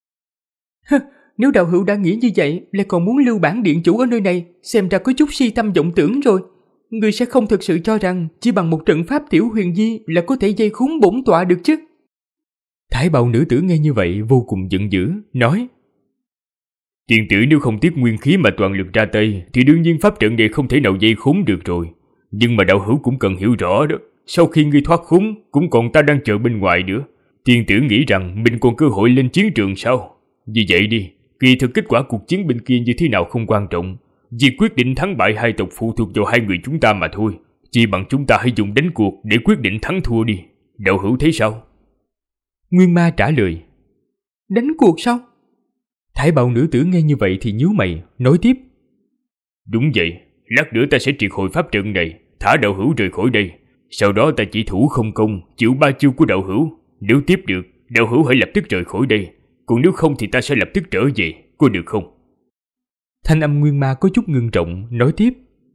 Nếu đạo hữu đã nghĩ như vậy, lại còn muốn lưu bản điện chủ ở nơi này, xem ra có chút si tâm vọng tưởng rồi. Ngươi sẽ không thực sự cho rằng chỉ bằng một trận pháp tiểu huyền di là có thể dây khốn bổn tọa được chứ? Thải bào nữ tử nghe như vậy vô cùng giận dữ, nói. Tiền tử nếu không tiếc nguyên khí mà toàn lực ra tay, thì đương nhiên pháp trận này không thể nào dây khốn được rồi. Nhưng mà đạo hữu cũng cần hiểu rõ đó, sau khi ngươi thoát khốn, cũng còn ta đang chờ bên ngoài nữa. Tiền tử nghĩ rằng mình còn cơ hội lên chiến trường sao? Vì vậy đi, kỳ thực kết quả cuộc chiến bên kia như thế nào không quan trọng. Việc quyết định thắng bại 2 tộc phụ thuộc vào 2 người chúng ta mà thôi. Chỉ bằng chúng ta hãy dùng đánh cuộc để quyết định thắng thua đi. Đạo hữu thấy sao? Nguyên Ma trả lời. Đánh cuộc sao? Thải bào nữ tử nghe như vậy thì nhíu mày, nói tiếp. Đúng vậy, lát nữa ta sẽ triệt hồi pháp trận này, thả đạo hữu rời khỏi đây. Sau đó ta chỉ thủ không công, chịu 3 chiêu của đạo hữu. Nếu tiếp được, đạo hữu hãy lập tức rời khỏi đây. Còn nếu không thì ta sẽ lập tức trở về, có được không? Thanh âm Nguyên Ma có chút ngưng trọng, nói tiếp.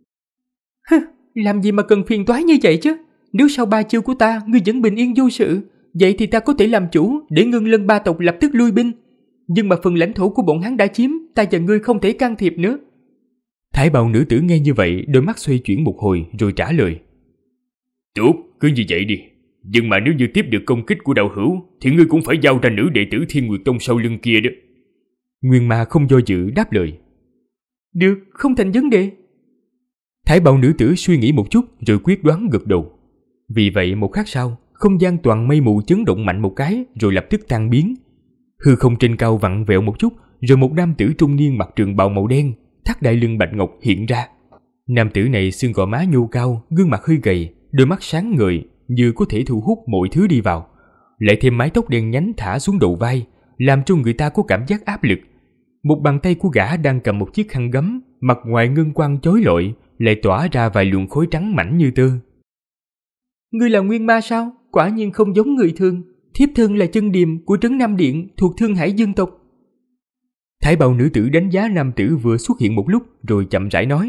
Làm gì mà cần phiền toái như vậy chứ? Nếu sau 3 chiêu của ta, ngươi vẫn bình yên vô sự, vậy thì ta có thể làm chủ để Ngân Lân 3 tộc lập tức lui binh. Nhưng mà phần lãnh thổ của bọn hắn đã chiếm, ta và ngươi không thể can thiệp nữa. Thải bào nữ tử nghe như vậy, đôi mắt xoay chuyển một hồi rồi trả lời. Tốt, cứ như vậy đi. Nhưng mà nếu như tiếp được công kích của đạo hữu, thì ngươi cũng phải giao ra nữ đệ tử Thiên Nguyệt Tông sau lưng kia đó. Nguyên Ma không do dự đáp lời. Được, không thành vấn đề. Thải bào nữ tử suy nghĩ một chút rồi quyết đoán gật đầu. Vì vậy một khắc sau, không gian toàn mây mù chấn động mạnh một cái rồi lập tức tan biến. Hư không trên cao vặn vẹo một chút, rồi một nam tử trung niên mặc trường bào màu đen, thắt đai lưng bạch ngọc hiện ra. Nam tử này xương gò má nhô cao, gương mặt hơi gầy, đôi mắt sáng ngời như có thể thu hút mọi thứ đi vào, lại thêm mái tóc đen nhánh thả xuống đầu vai, làm cho người ta có cảm giác áp lực. Một bàn tay của gã đang cầm một chiếc khăn gấm, mặt ngoài ngân quang chói lọi, lại tỏa ra vài luồng khói trắng mảnh như tơ. Ngươi là Nguyên Ma sao? Quả nhiên không giống người thường. Thiếp thân là chân điềm của Trấn Nam Điện thuộc Thương Hải Dương tộc. Thải bào nữ tử đánh giá nam tử vừa xuất hiện một lúc rồi chậm rãi nói,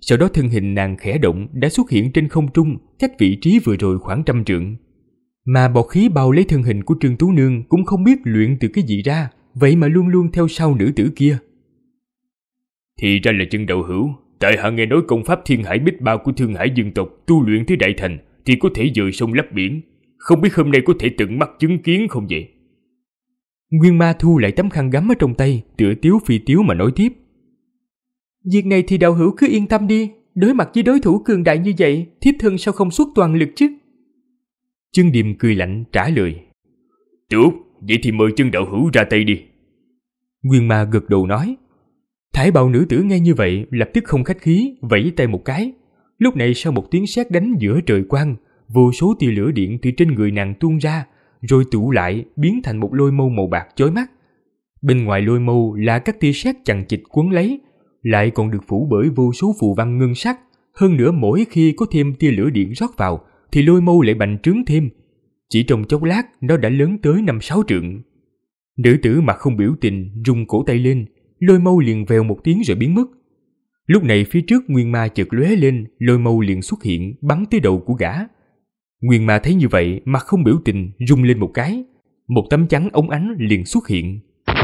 Sau đó thân hình nàng khẽ động đã xuất hiện trên không trung, cách vị trí vừa rồi khoảng 100 trượng. Mà bọt khí bao lấy thân hình của Trương Tú Nương cũng không biết luyện từ cái gì ra, vậy mà luôn luôn theo sau nữ tử kia. Thì ra là chân đạo hữu. Tại hạ nghe nói công pháp Thiên Hải Bích Ba của Thương Hải Dương tộc tu luyện tới đại thành thì có thể dời sông lấp biển. Không biết hôm nay có thể tận mắt chứng kiến không vậy? Nguyên Ma thu lại tấm khăn gấm ở trong tay, tựa tiếu phi tiếu mà nói tiếp. Việc này thì đạo hữu cứ yên tâm đi. Đối mặt với đối thủ cường đại như vậy, thiếp thân sao không xuất toàn lực chứ? Chân Điềm cười lạnh trả lời. Tốt, vậy thì mời chân đạo hữu ra tay đi. Nguyên Ma gật đầu nói. Thải bào nữ tử nghe như vậy lập tức không khách khí, vẫy tay một cái. Lúc này sau một tiếng sét đánh giữa trời quang, vô số tia lửa điện từ trên người nàng tuôn ra, rồi tụ lại biến thành một lôi mâu màu bạc chói mắt. Bên ngoài lôi mâu là các tia sét chằng chịt quấn lấy, lại còn được phủ bởi vô số phù văn ngân sắc. Hơn nữa mỗi khi có thêm tia lửa điện rót vào thì lôi mâu lại bành trướng thêm. Chỉ trong chốc lát nó đã lớn tới 5-6 trượng. Nữ tử mặt không biểu tình rung cổ tay lên, lôi mâu liền vèo một tiếng rồi biến mất. Lúc này phía trước Nguyên Ma chợt lóe lên, lôi mâu liền xuất hiện bắn tới đầu của gã. Nguyên Ma thấy như vậy mặt không biểu tình rung lên một cái, một tấm chắn óng ánh liền xuất hiện.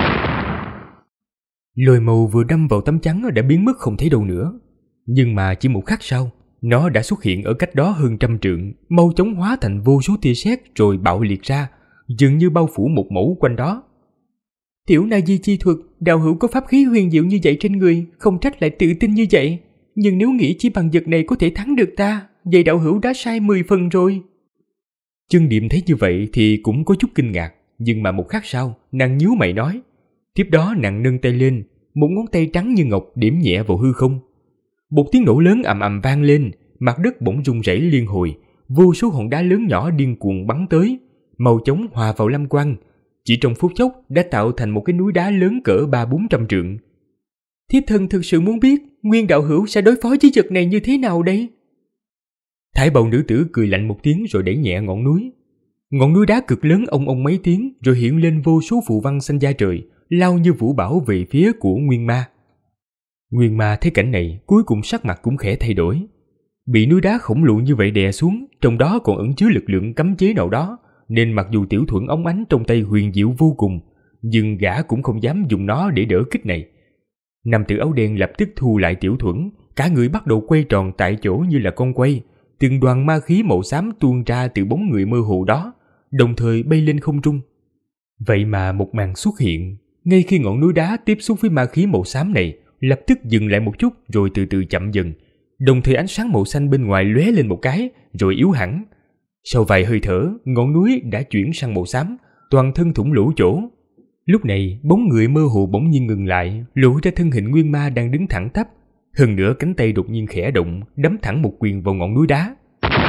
Lôi mâu vừa đâm vào tấm chắn đã biến mất không thấy đâu nữa. Nhưng mà chỉ một khắc sau, nó đã xuất hiện ở cách đó hơn 100 trượng, mau chóng hóa thành vô số tia sét rồi bạo liệt ra, dường như bao phủ một mẫu quanh đó. Tiểu Na Di chi thuật, đạo hữu có pháp khí huyền diệu như vậy trên người, không trách lại tự tin như vậy. Nhưng nếu nghĩ chỉ bằng vật này có thể thắng được ta, vậy đạo hữu đã sai 10 phần rồi. Chân Điềm thấy như vậy thì cũng có chút kinh ngạc, nhưng mà một khắc sau, nàng nhíu mày nói. Tiếp đó nàng nâng tay lên, một ngón tay trắng như ngọc điểm nhẹ vào hư không. Một tiếng nổ lớn ầm ầm vang lên, mặt đất bỗng rung rẩy liên hồi, vô số hòn đá lớn nhỏ điên cuồng bắn tới, mau chóng hòa vào lam quang. Chỉ trong phút chốc đã tạo thành một cái núi đá lớn cỡ 300-400 trượng. Thiếp thân thực sự muốn biết Nguyên đạo hữu sẽ đối phó với vật này như thế nào đây? Thải bào nữ tử cười lạnh một tiếng rồi đẩy nhẹ ngọn núi. Ngọn núi đá cực lớn ông ông mấy tiếng rồi hiện lên vô số phù văn xanh da trời, lao như vũ bão về phía của Nguyên Ma. Nguyên Ma thấy cảnh này cuối cùng sắc mặt cũng khẽ thay đổi. Bị núi đá khổng lồ như vậy đè xuống, trong đó còn ẩn chứa lực lượng cấm chế nào đó, nên mặc dù tiểu thuẫn óng ánh trong tay huyền diệu vô cùng, nhưng gã cũng không dám dùng nó để đỡ kích này. Nam tử áo đen lập tức thu lại tiểu thuẫn, cả người bắt đầu quay tròn tại chỗ như là con quay, từng đoàn ma khí màu xám tuôn ra từ bóng người mơ hồ đó, đồng thời bay lên không trung. Vậy mà một màn xuất hiện, ngay khi ngọn núi đá tiếp xúc với ma khí màu xám này, lập tức dừng lại một chút rồi từ từ chậm dần, đồng thời ánh sáng màu xanh bên ngoài lóe lên một cái rồi yếu hẳn. Sau vài hơi thở, ngọn núi đã chuyển sang màu xám, toàn thân thủng lỗ chỗ. Lúc này, bóng người mơ hồ bỗng nhiên ngừng lại, lộ ra thân hình Nguyên Ma đang đứng thẳng tắp. Hơn nữa cánh tay đột nhiên khẽ động, đấm thẳng một quyền vào ngọn núi đá.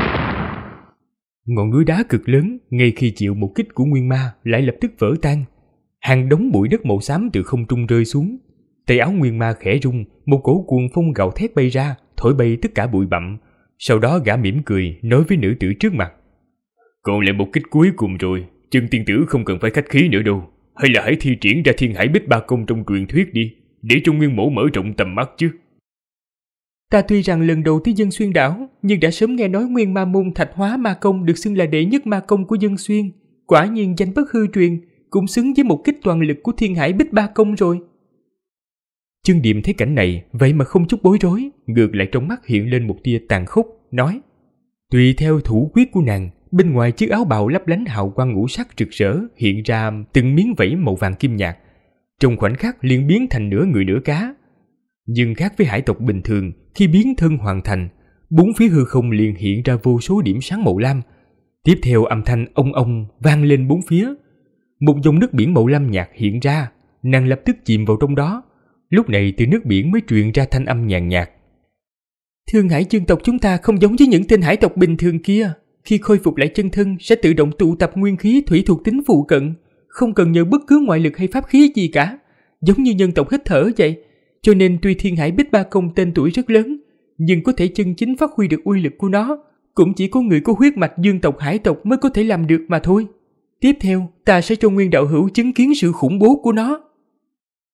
Ngọn núi đá cực lớn, ngay khi chịu một kích của Nguyên Ma, lại lập tức vỡ tan. Hàng đống bụi đất màu xám từ không trung rơi xuống. Tay áo Nguyên Ma khẽ rung, một cổ cuồng phong gào thét bay ra, thổi bay tất cả bụi bặm. Sau đó gã mỉm cười, nói với nữ tử trước mặt. Còn lại một kích cuối cùng rồi, chân tiên tử không cần phải khách khí nữa đâu. Hay là hãy thi triển ra Thiên Hải Bích Ba Công trong truyền thuyết đi, để cho Nguyên mẫu mở rộng tầm mắt chứ. Ta tuy rằng lần đầu tới Dân Xuyên đảo, nhưng đã sớm nghe nói Nguyên Ma môn Thạch Hóa Ma Công được xưng là đệ nhất ma công của Dân Xuyên. Quả nhiên danh bất hư truyền, cũng xứng với một kích toàn lực của Thiên Hải Bích Ba Công rồi. Chân Điềm thấy cảnh này, vậy mà không chút bối rối, ngược lại trong mắt hiện lên một tia tàn khốc, nói. Tùy theo thủ quyết của nàng, bên ngoài chiếc áo bào lấp lánh hào quang ngũ sắc rực rỡ hiện ra từng miếng vảy màu vàng kim nhạt, trong khoảnh khắc liền biến thành nửa người nửa cá. Nhưng khác với hải tộc bình thường, khi biến thân hoàn thành, bốn phía hư không liền hiện ra vô số điểm sáng màu lam. Tiếp theo âm thanh ông ông vang lên bốn phía, một dòng nước biển màu lam nhạt hiện ra, nàng lập tức chìm vào trong đó. Lúc này từ nước biển mới truyền ra thanh âm nhàn nhạt. Thương Hải Dương tộc chúng ta không giống với những tên hải tộc bình thường kia. Khi khôi phục lại chân thân sẽ tự động tụ tập nguyên khí thủy thuộc tính phụ cận, không cần nhờ bất cứ ngoại lực hay pháp khí gì cả, giống như nhân tộc hít thở vậy. Cho nên tuy Thiên Hải Bích Ba Công tên tuổi rất lớn, nhưng có thể chân chính phát huy được uy lực của nó, cũng chỉ có người có huyết mạch dương tộc hải tộc mới có thể làm được mà thôi. Tiếp theo, ta sẽ cho Nguyên đạo hữu chứng kiến sự khủng bố của nó.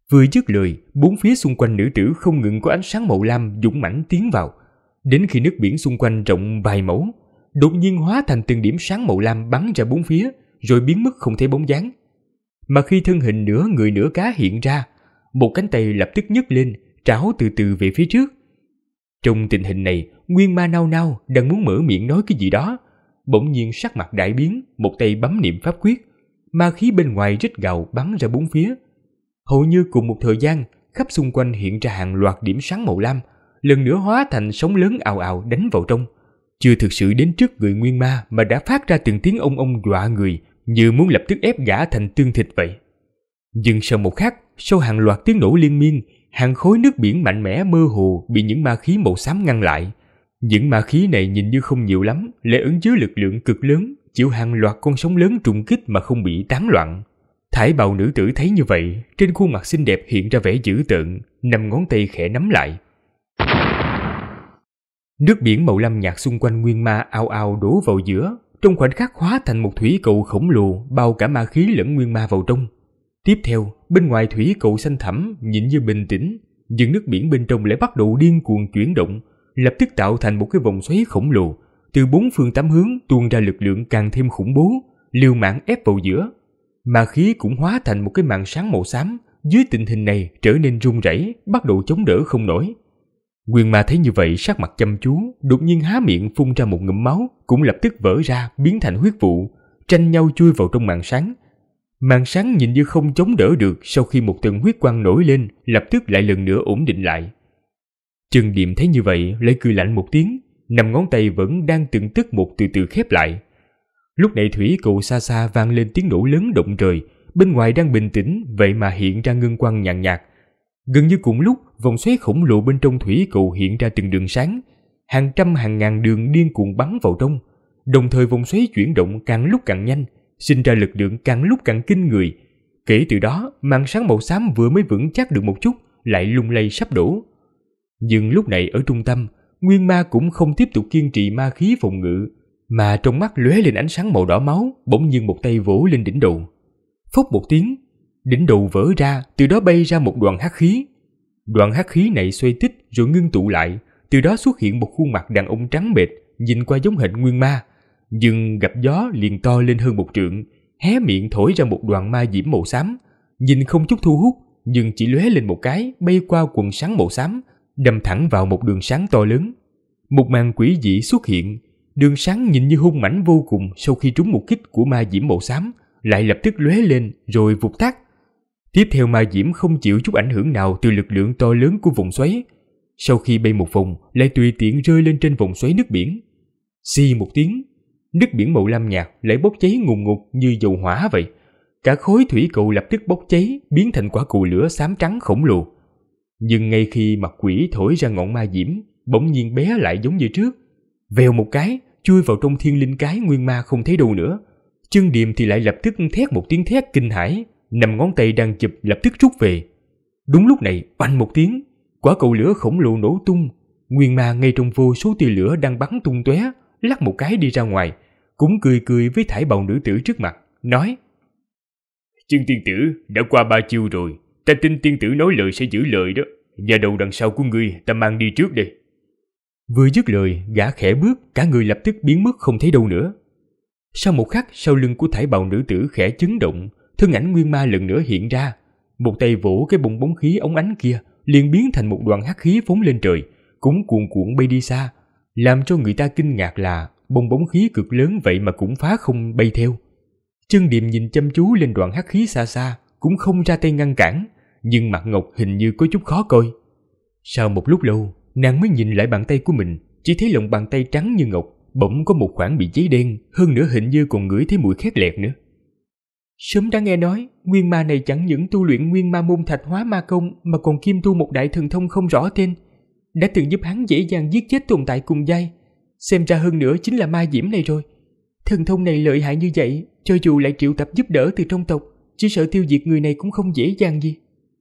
Vừa dứt lời, bốn phía xung quanh nữ tử không ngừng có ánh sáng màu lam dũng mãnh tiến vào, đến khi nước biển xung quanh rộng vài mẫu, đột nhiên hóa thành từng điểm sáng màu lam bắn ra bốn phía, rồi biến mất không thấy bóng dáng. Mà khi thân hình nửa người nửa cá hiện ra, một cánh tay lập tức nhấc lên, trảo từ từ về phía trước. Trong tình hình này, Nguyên Ma nao nao đang muốn mở miệng nói cái gì đó, bỗng nhiên sắc mặt đại biến, một tay bấm niệm pháp quyết, ma khí bên ngoài rít gào bắn ra bốn phía. Hầu như cùng một thời gian, khắp xung quanh hiện ra hàng loạt điểm sáng màu lam, lần nữa hóa thành sóng lớn ào ào đánh vào trong. Chưa thực sự đến trước người Nguyên Ma mà đã phát ra từng tiếng ông dọa người, như muốn lập tức ép gã thành tương thịt vậy. Nhưng sau một khắc, sau hàng loạt tiếng nổ liên miên, hàng khối nước biển mạnh mẽ mơ hồ bị những ma khí màu xám ngăn lại. Những ma khí này nhìn như không nhiều lắm, lại ẩn chứa lực lượng cực lớn, chịu hàng loạt con sóng lớn trùng kích mà không bị tán loạn. Thải bào nữ tử thấy như vậy, trên khuôn mặt xinh đẹp hiện ra vẻ dữ tợn, 5 ngón tay khẽ nắm lại. Nước biển màu lam nhạt xung quanh Nguyên Ma ào ào đổ vào giữa, trong khoảnh khắc hóa thành một thủy cầu khổng lồ bao cả ma khí lẫn Nguyên Ma vào trong. Tiếp theo, bên ngoài thủy cầu xanh thẳm nhìn như bình tĩnh, nhưng nước biển bên trong lại bắt đầu điên cuồng chuyển động, lập tức tạo thành một cái vòng xoáy khổng lồ, từ bốn phương tám hướng tuôn ra lực lượng càng thêm khủng bố, liều mạng ép vào giữa. Ma khí cũng hóa thành một cái màn sáng màu xám, dưới tình hình này trở nên run rẩy, bắt đầu chống đỡ không nổi. Nguyên Ma thấy như vậy, sắc mặt chăm chú, đột nhiên há miệng phun ra một ngụm máu, cũng lập tức vỡ ra biến thành huyết vụ, tranh nhau chui vào trong màn sáng. Màn sáng nhìn như không chống đỡ được, sau khi một tầng huyết quang nổi lên, lập tức lại lần nữa ổn định lại. Trần Điềm thấy như vậy, lại cười lạnh một tiếng, 5 ngón tay vẫn đang từng tấc một từ từ khép lại. Lúc này thủy cầu xa xa vang lên tiếng nổ lớn động trời, bên ngoài đang bình tĩnh, vậy mà hiện ra ngân quang nhàn nhạt. Gần như cùng lúc, vòng xoáy khổng lồ bên trong thủy cầu hiện ra từng đường sáng, hàng trăm hàng ngàn đường điên cuồng bắn vào trong. Đồng thời vòng xoáy chuyển động càng lúc càng nhanh, sinh ra lực lượng càng lúc càng kinh người. Kể từ đó, màn sáng màu xám vừa mới vững chắc được một chút, lại lung lay sắp đổ. Nhưng lúc này ở trung tâm, Nguyên Ma cũng không tiếp tục kiên trì ma khí phòng ngự, mà trong mắt lóe lên ánh sáng màu đỏ máu, bỗng nhiên một tay vỗ lên đỉnh đầu. Phốc một tiếng, đỉnh đầu vỡ ra, từ đó bay ra một đoàn hắc khí. Đoàn hắc khí này xoay tích rồi ngưng tụ lại, từ đó xuất hiện một khuôn mặt đàn ông trắng bệch, nhìn qua giống hệt Nguyên Ma, nhưng gặp gió liền to lên hơn một trượng, hé miệng thổi ra một đoàn ma diễm màu xám, nhìn không chút thu hút, nhưng chỉ lóe lên một cái, bay qua quần sáng màu xám, đâm thẳng vào một đường sáng to lớn. Một màn quỷ dị xuất hiện, đường sáng nhìn như hung mãnh vô cùng, sau khi trúng một kích của ma diễm màu xám, lại lập tức lóe lên rồi vụt tắt. Tiếp theo ma diễm không chịu chút ảnh hưởng nào từ lực lượng to lớn của vòng xoáy. Sau khi bay một vòng, lại tùy tiện rơi lên trên vòng xoáy nước biển. Xì một tiếng, nước biển màu lam nhạt lại bốc cháy ngùn ngụt như dầu hỏa vậy. Cả khối thủy cầu lập tức bốc cháy, biến thành quả cầu lửa xám trắng khổng lồ. Nhưng ngay khi mặt quỷ thổi ra ngọn ma diễm, bỗng nhiên bé lại giống như trước. Vèo một cái, chui vào trong thiên linh cái Nguyên Ma không thấy đâu nữa. Chân Điềm thì lại lập tức thét một tiếng thét kinh hãi, 5 ngón tay đang chụp lập tức rút về. Đúng lúc này, oanh một tiếng, quả cầu lửa khổng lồ nổ tung. Nguyên Ma ngay trong vô số tia lửa đang bắn tung tóe, lắc một cái đi ra ngoài, cũng cười cười với thải bào nữ tử trước mặt, nói: Chân tiên tử, đã qua 3 chiêu rồi, ta tin tiên tử nói lời sẽ giữ lời đó. Nhà đầu đằng sau của ngươi ta mang đi trước đây. Vừa dứt lời, gã khẽ bước, cả người lập tức biến mất không thấy đâu nữa. Sau một khắc, sau lưng của thải bào nữ tử khẽ chấn động, thân ảnh Nguyên Ma lần nữa hiện ra, một tay vỗ cái bong bóng khí óng ánh kia, liền biến thành một đoàn hắc khí phóng lên trời, cũng cuồn cuộn bay đi xa. Làm cho người ta kinh ngạc là bong bóng khí cực lớn vậy mà cũng phá không bay theo. Chân Điềm nhìn chăm chú lên đoàn hắc khí xa xa, cũng không ra tay ngăn cản, nhưng mặt Ngọc hình như có chút khó coi. Sau một lúc lâu, nàng mới nhìn lại bàn tay của mình, chỉ thấy lòng bàn tay trắng như ngọc, bỗng có một khoảng bị cháy đen, hơn nữa hình như còn ngửi thấy mùi khét lẹt nữa. Sớm đã nghe nói, Nguyên Ma này chẳng những tu luyện Nguyên Ma môn Thạch Hóa Ma Công mà còn kiêm tu một đại thần thông không rõ tên, đã từng giúp hắn dễ dàng giết chết tồn tại cùng giai. Xem ra hơn nữa chính là ma diễm này rồi. Thần thông này lợi hại như vậy, cho dù lại triệu tập giúp đỡ từ trong tộc, chỉ sợ tiêu diệt người này cũng không dễ dàng gì.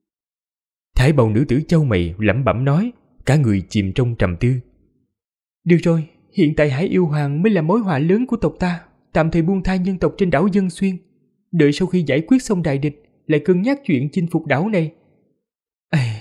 Thải bào nữ tử chau mày lẩm bẩm nói, cả người chìm trong trầm tư. Được rồi, hiện tại Hải Yêu Hoàng mới là mối họa lớn của tộc ta, tạm thời buông tha nhân tộc trên đảo Dân Xuyên. Đợi sau khi giải quyết xong đại địch, lại cân nhắc chuyện chinh phục đảo này.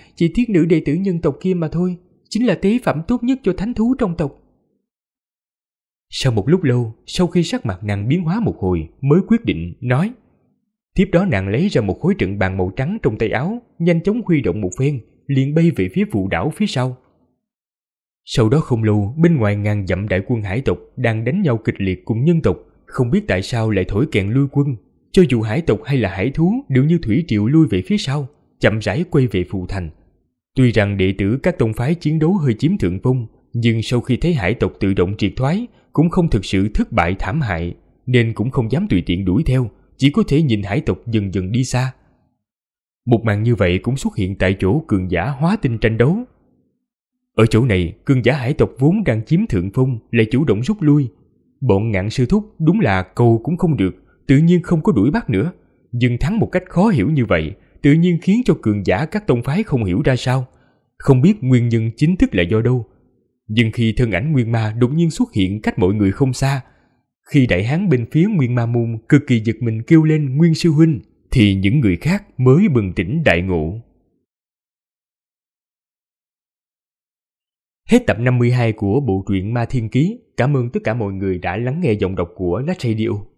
chỉ tiếc nữ đệ tử nhân tộc kia mà thôi, chính là tế phẩm tốt nhất cho thánh thú trong tộc. Sau một lúc lâu, sau khi sắc mặt nàng biến hóa một hồi mới quyết định nói. Tiếp đó nàng lấy ra một khối trận bàn màu trắng trong tay áo, nhanh chóng huy động một phen, liền bay về phía phụ đảo phía sau. Sau đó không lâu, bên ngoài ngàn dặm đại quân hải tộc đang đánh nhau kịch liệt cùng nhân tộc, không biết tại sao lại thổi kèn lui quân. Cho dù hải tộc hay là hải thú đều như thủy triều lui về phía sau, chậm rãi quay về phụ thành. Tuy rằng đệ tử các tông phái chiến đấu hơi chiếm thượng phong, nhưng sau khi thấy hải tộc tự động triệt thoái, cũng không thực sự thất bại thảm hại, nên cũng không dám tùy tiện đuổi theo, chỉ có thể nhìn hải tộc dần dần đi xa. Một màn như vậy cũng xuất hiện tại chỗ cường giả hóa tinh tranh đấu. Ở chỗ này, cường giả hải tộc vốn đang chiếm thượng phong lại chủ động rút lui. Bọn Ngạn sư thúc đúng là cầu cũng không được, tự nhiên không có đuổi bắt nữa. Nhưng thắng một cách khó hiểu như vậy, tự nhiên khiến cho cường giả các tông phái không hiểu ra sao, không biết nguyên nhân chính thức là do đâu. Nhưng khi thân ảnh Nguyên Ma đột nhiên xuất hiện cách mọi người không xa, khi đại hán bên phía Nguyên Ma môn cực kỳ giật mình kêu lên Nguyên sư huynh, thì những người khác mới bừng tỉnh đại ngộ. Hết tập 52 của bộ truyện Ma Thiên Ký. Cảm ơn tất cả mọi người đã lắng nghe giọng đọc của Lách Radio.